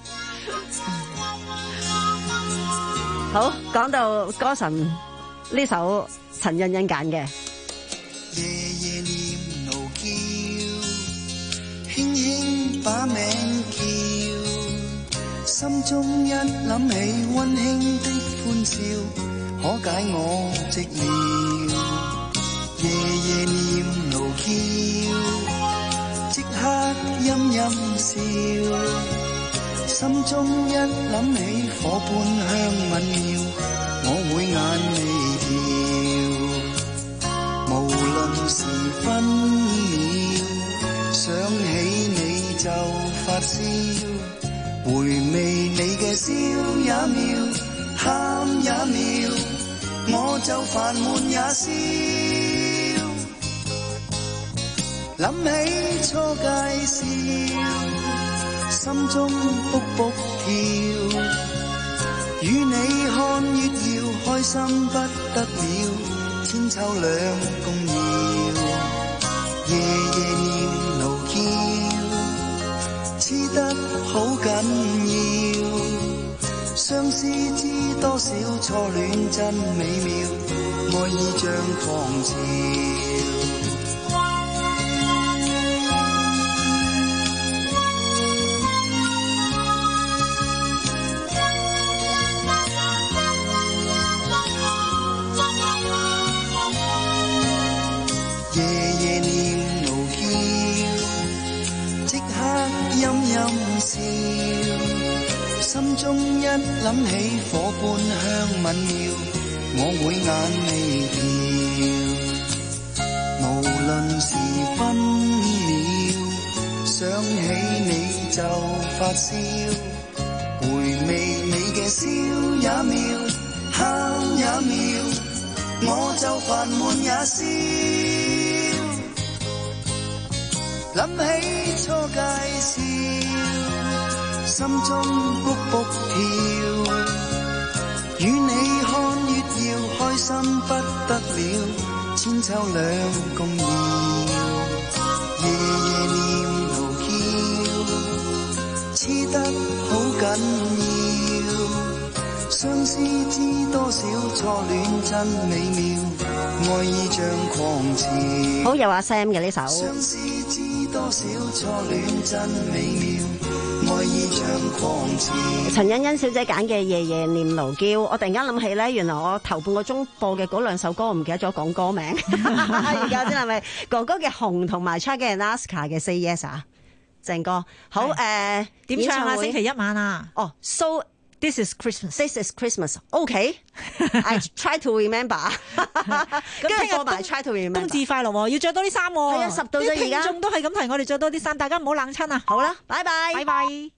好，講到歌神呢首陳欣欣揀嘅。 夜夜念奴嬌，輕輕把名叫，心中一諗起溫馨的歡笑，可解我寂寥。夜夜念奴嬌，即刻陰陰笑，心中一諗起火般香吻妙，我會眼眉跳，無論是分秒，想起你就發燒，回味你嘅笑也妙，喊也妙，我就煩悶也笑。諗起初介紹，心中卜卜跳，與你看月遙，開心不得了，千秋兩共搖，夜夜念奴嬌，痴得好緊要， 相思知多少初戀真美妙，愛意像狂潮。夜夜念奴嬌，即刻陰陰笑，心中一諗起火般香吻妙，我會眼眉跳。無論是分秒，想起你就發燒，回味你嘅笑也妙，喊也妙，我就煩悶也消。諗起初介紹，心中卜卜跳，與你看月耀，開心不得了，千秋兩共搖，夜夜念奴嬌，黐得好緊要，相思知多少初戀真美妙，愛意像狂潮。 好，有阿 Sam 嘅呢首。 相思知多少初戀真美妙，愛意像狂潮。 陳欣欣小姐揀嘅《夜夜念奴嬌》，我突然間諗起咧，原來我頭半個鐘播嘅嗰兩首歌，我唔記得咗講歌名。而家先係咪哥哥嘅《紅》同埋 Chage and Alaska 嘅《Say Yes》啊？鄭哥，好誒， 點唱啊？星期一晚啊？ 哦 ，So This is Christmas. This is Christmas. OK. I try to remember. 咁聽日埋 try to remember。 冬至快樂喎，要着多啲衫喎。 係啊，十度啫而家。 啲聽眾都係咁提我哋着多啲衫，大家唔好冷親啊。 好啦，拜拜。 拜拜。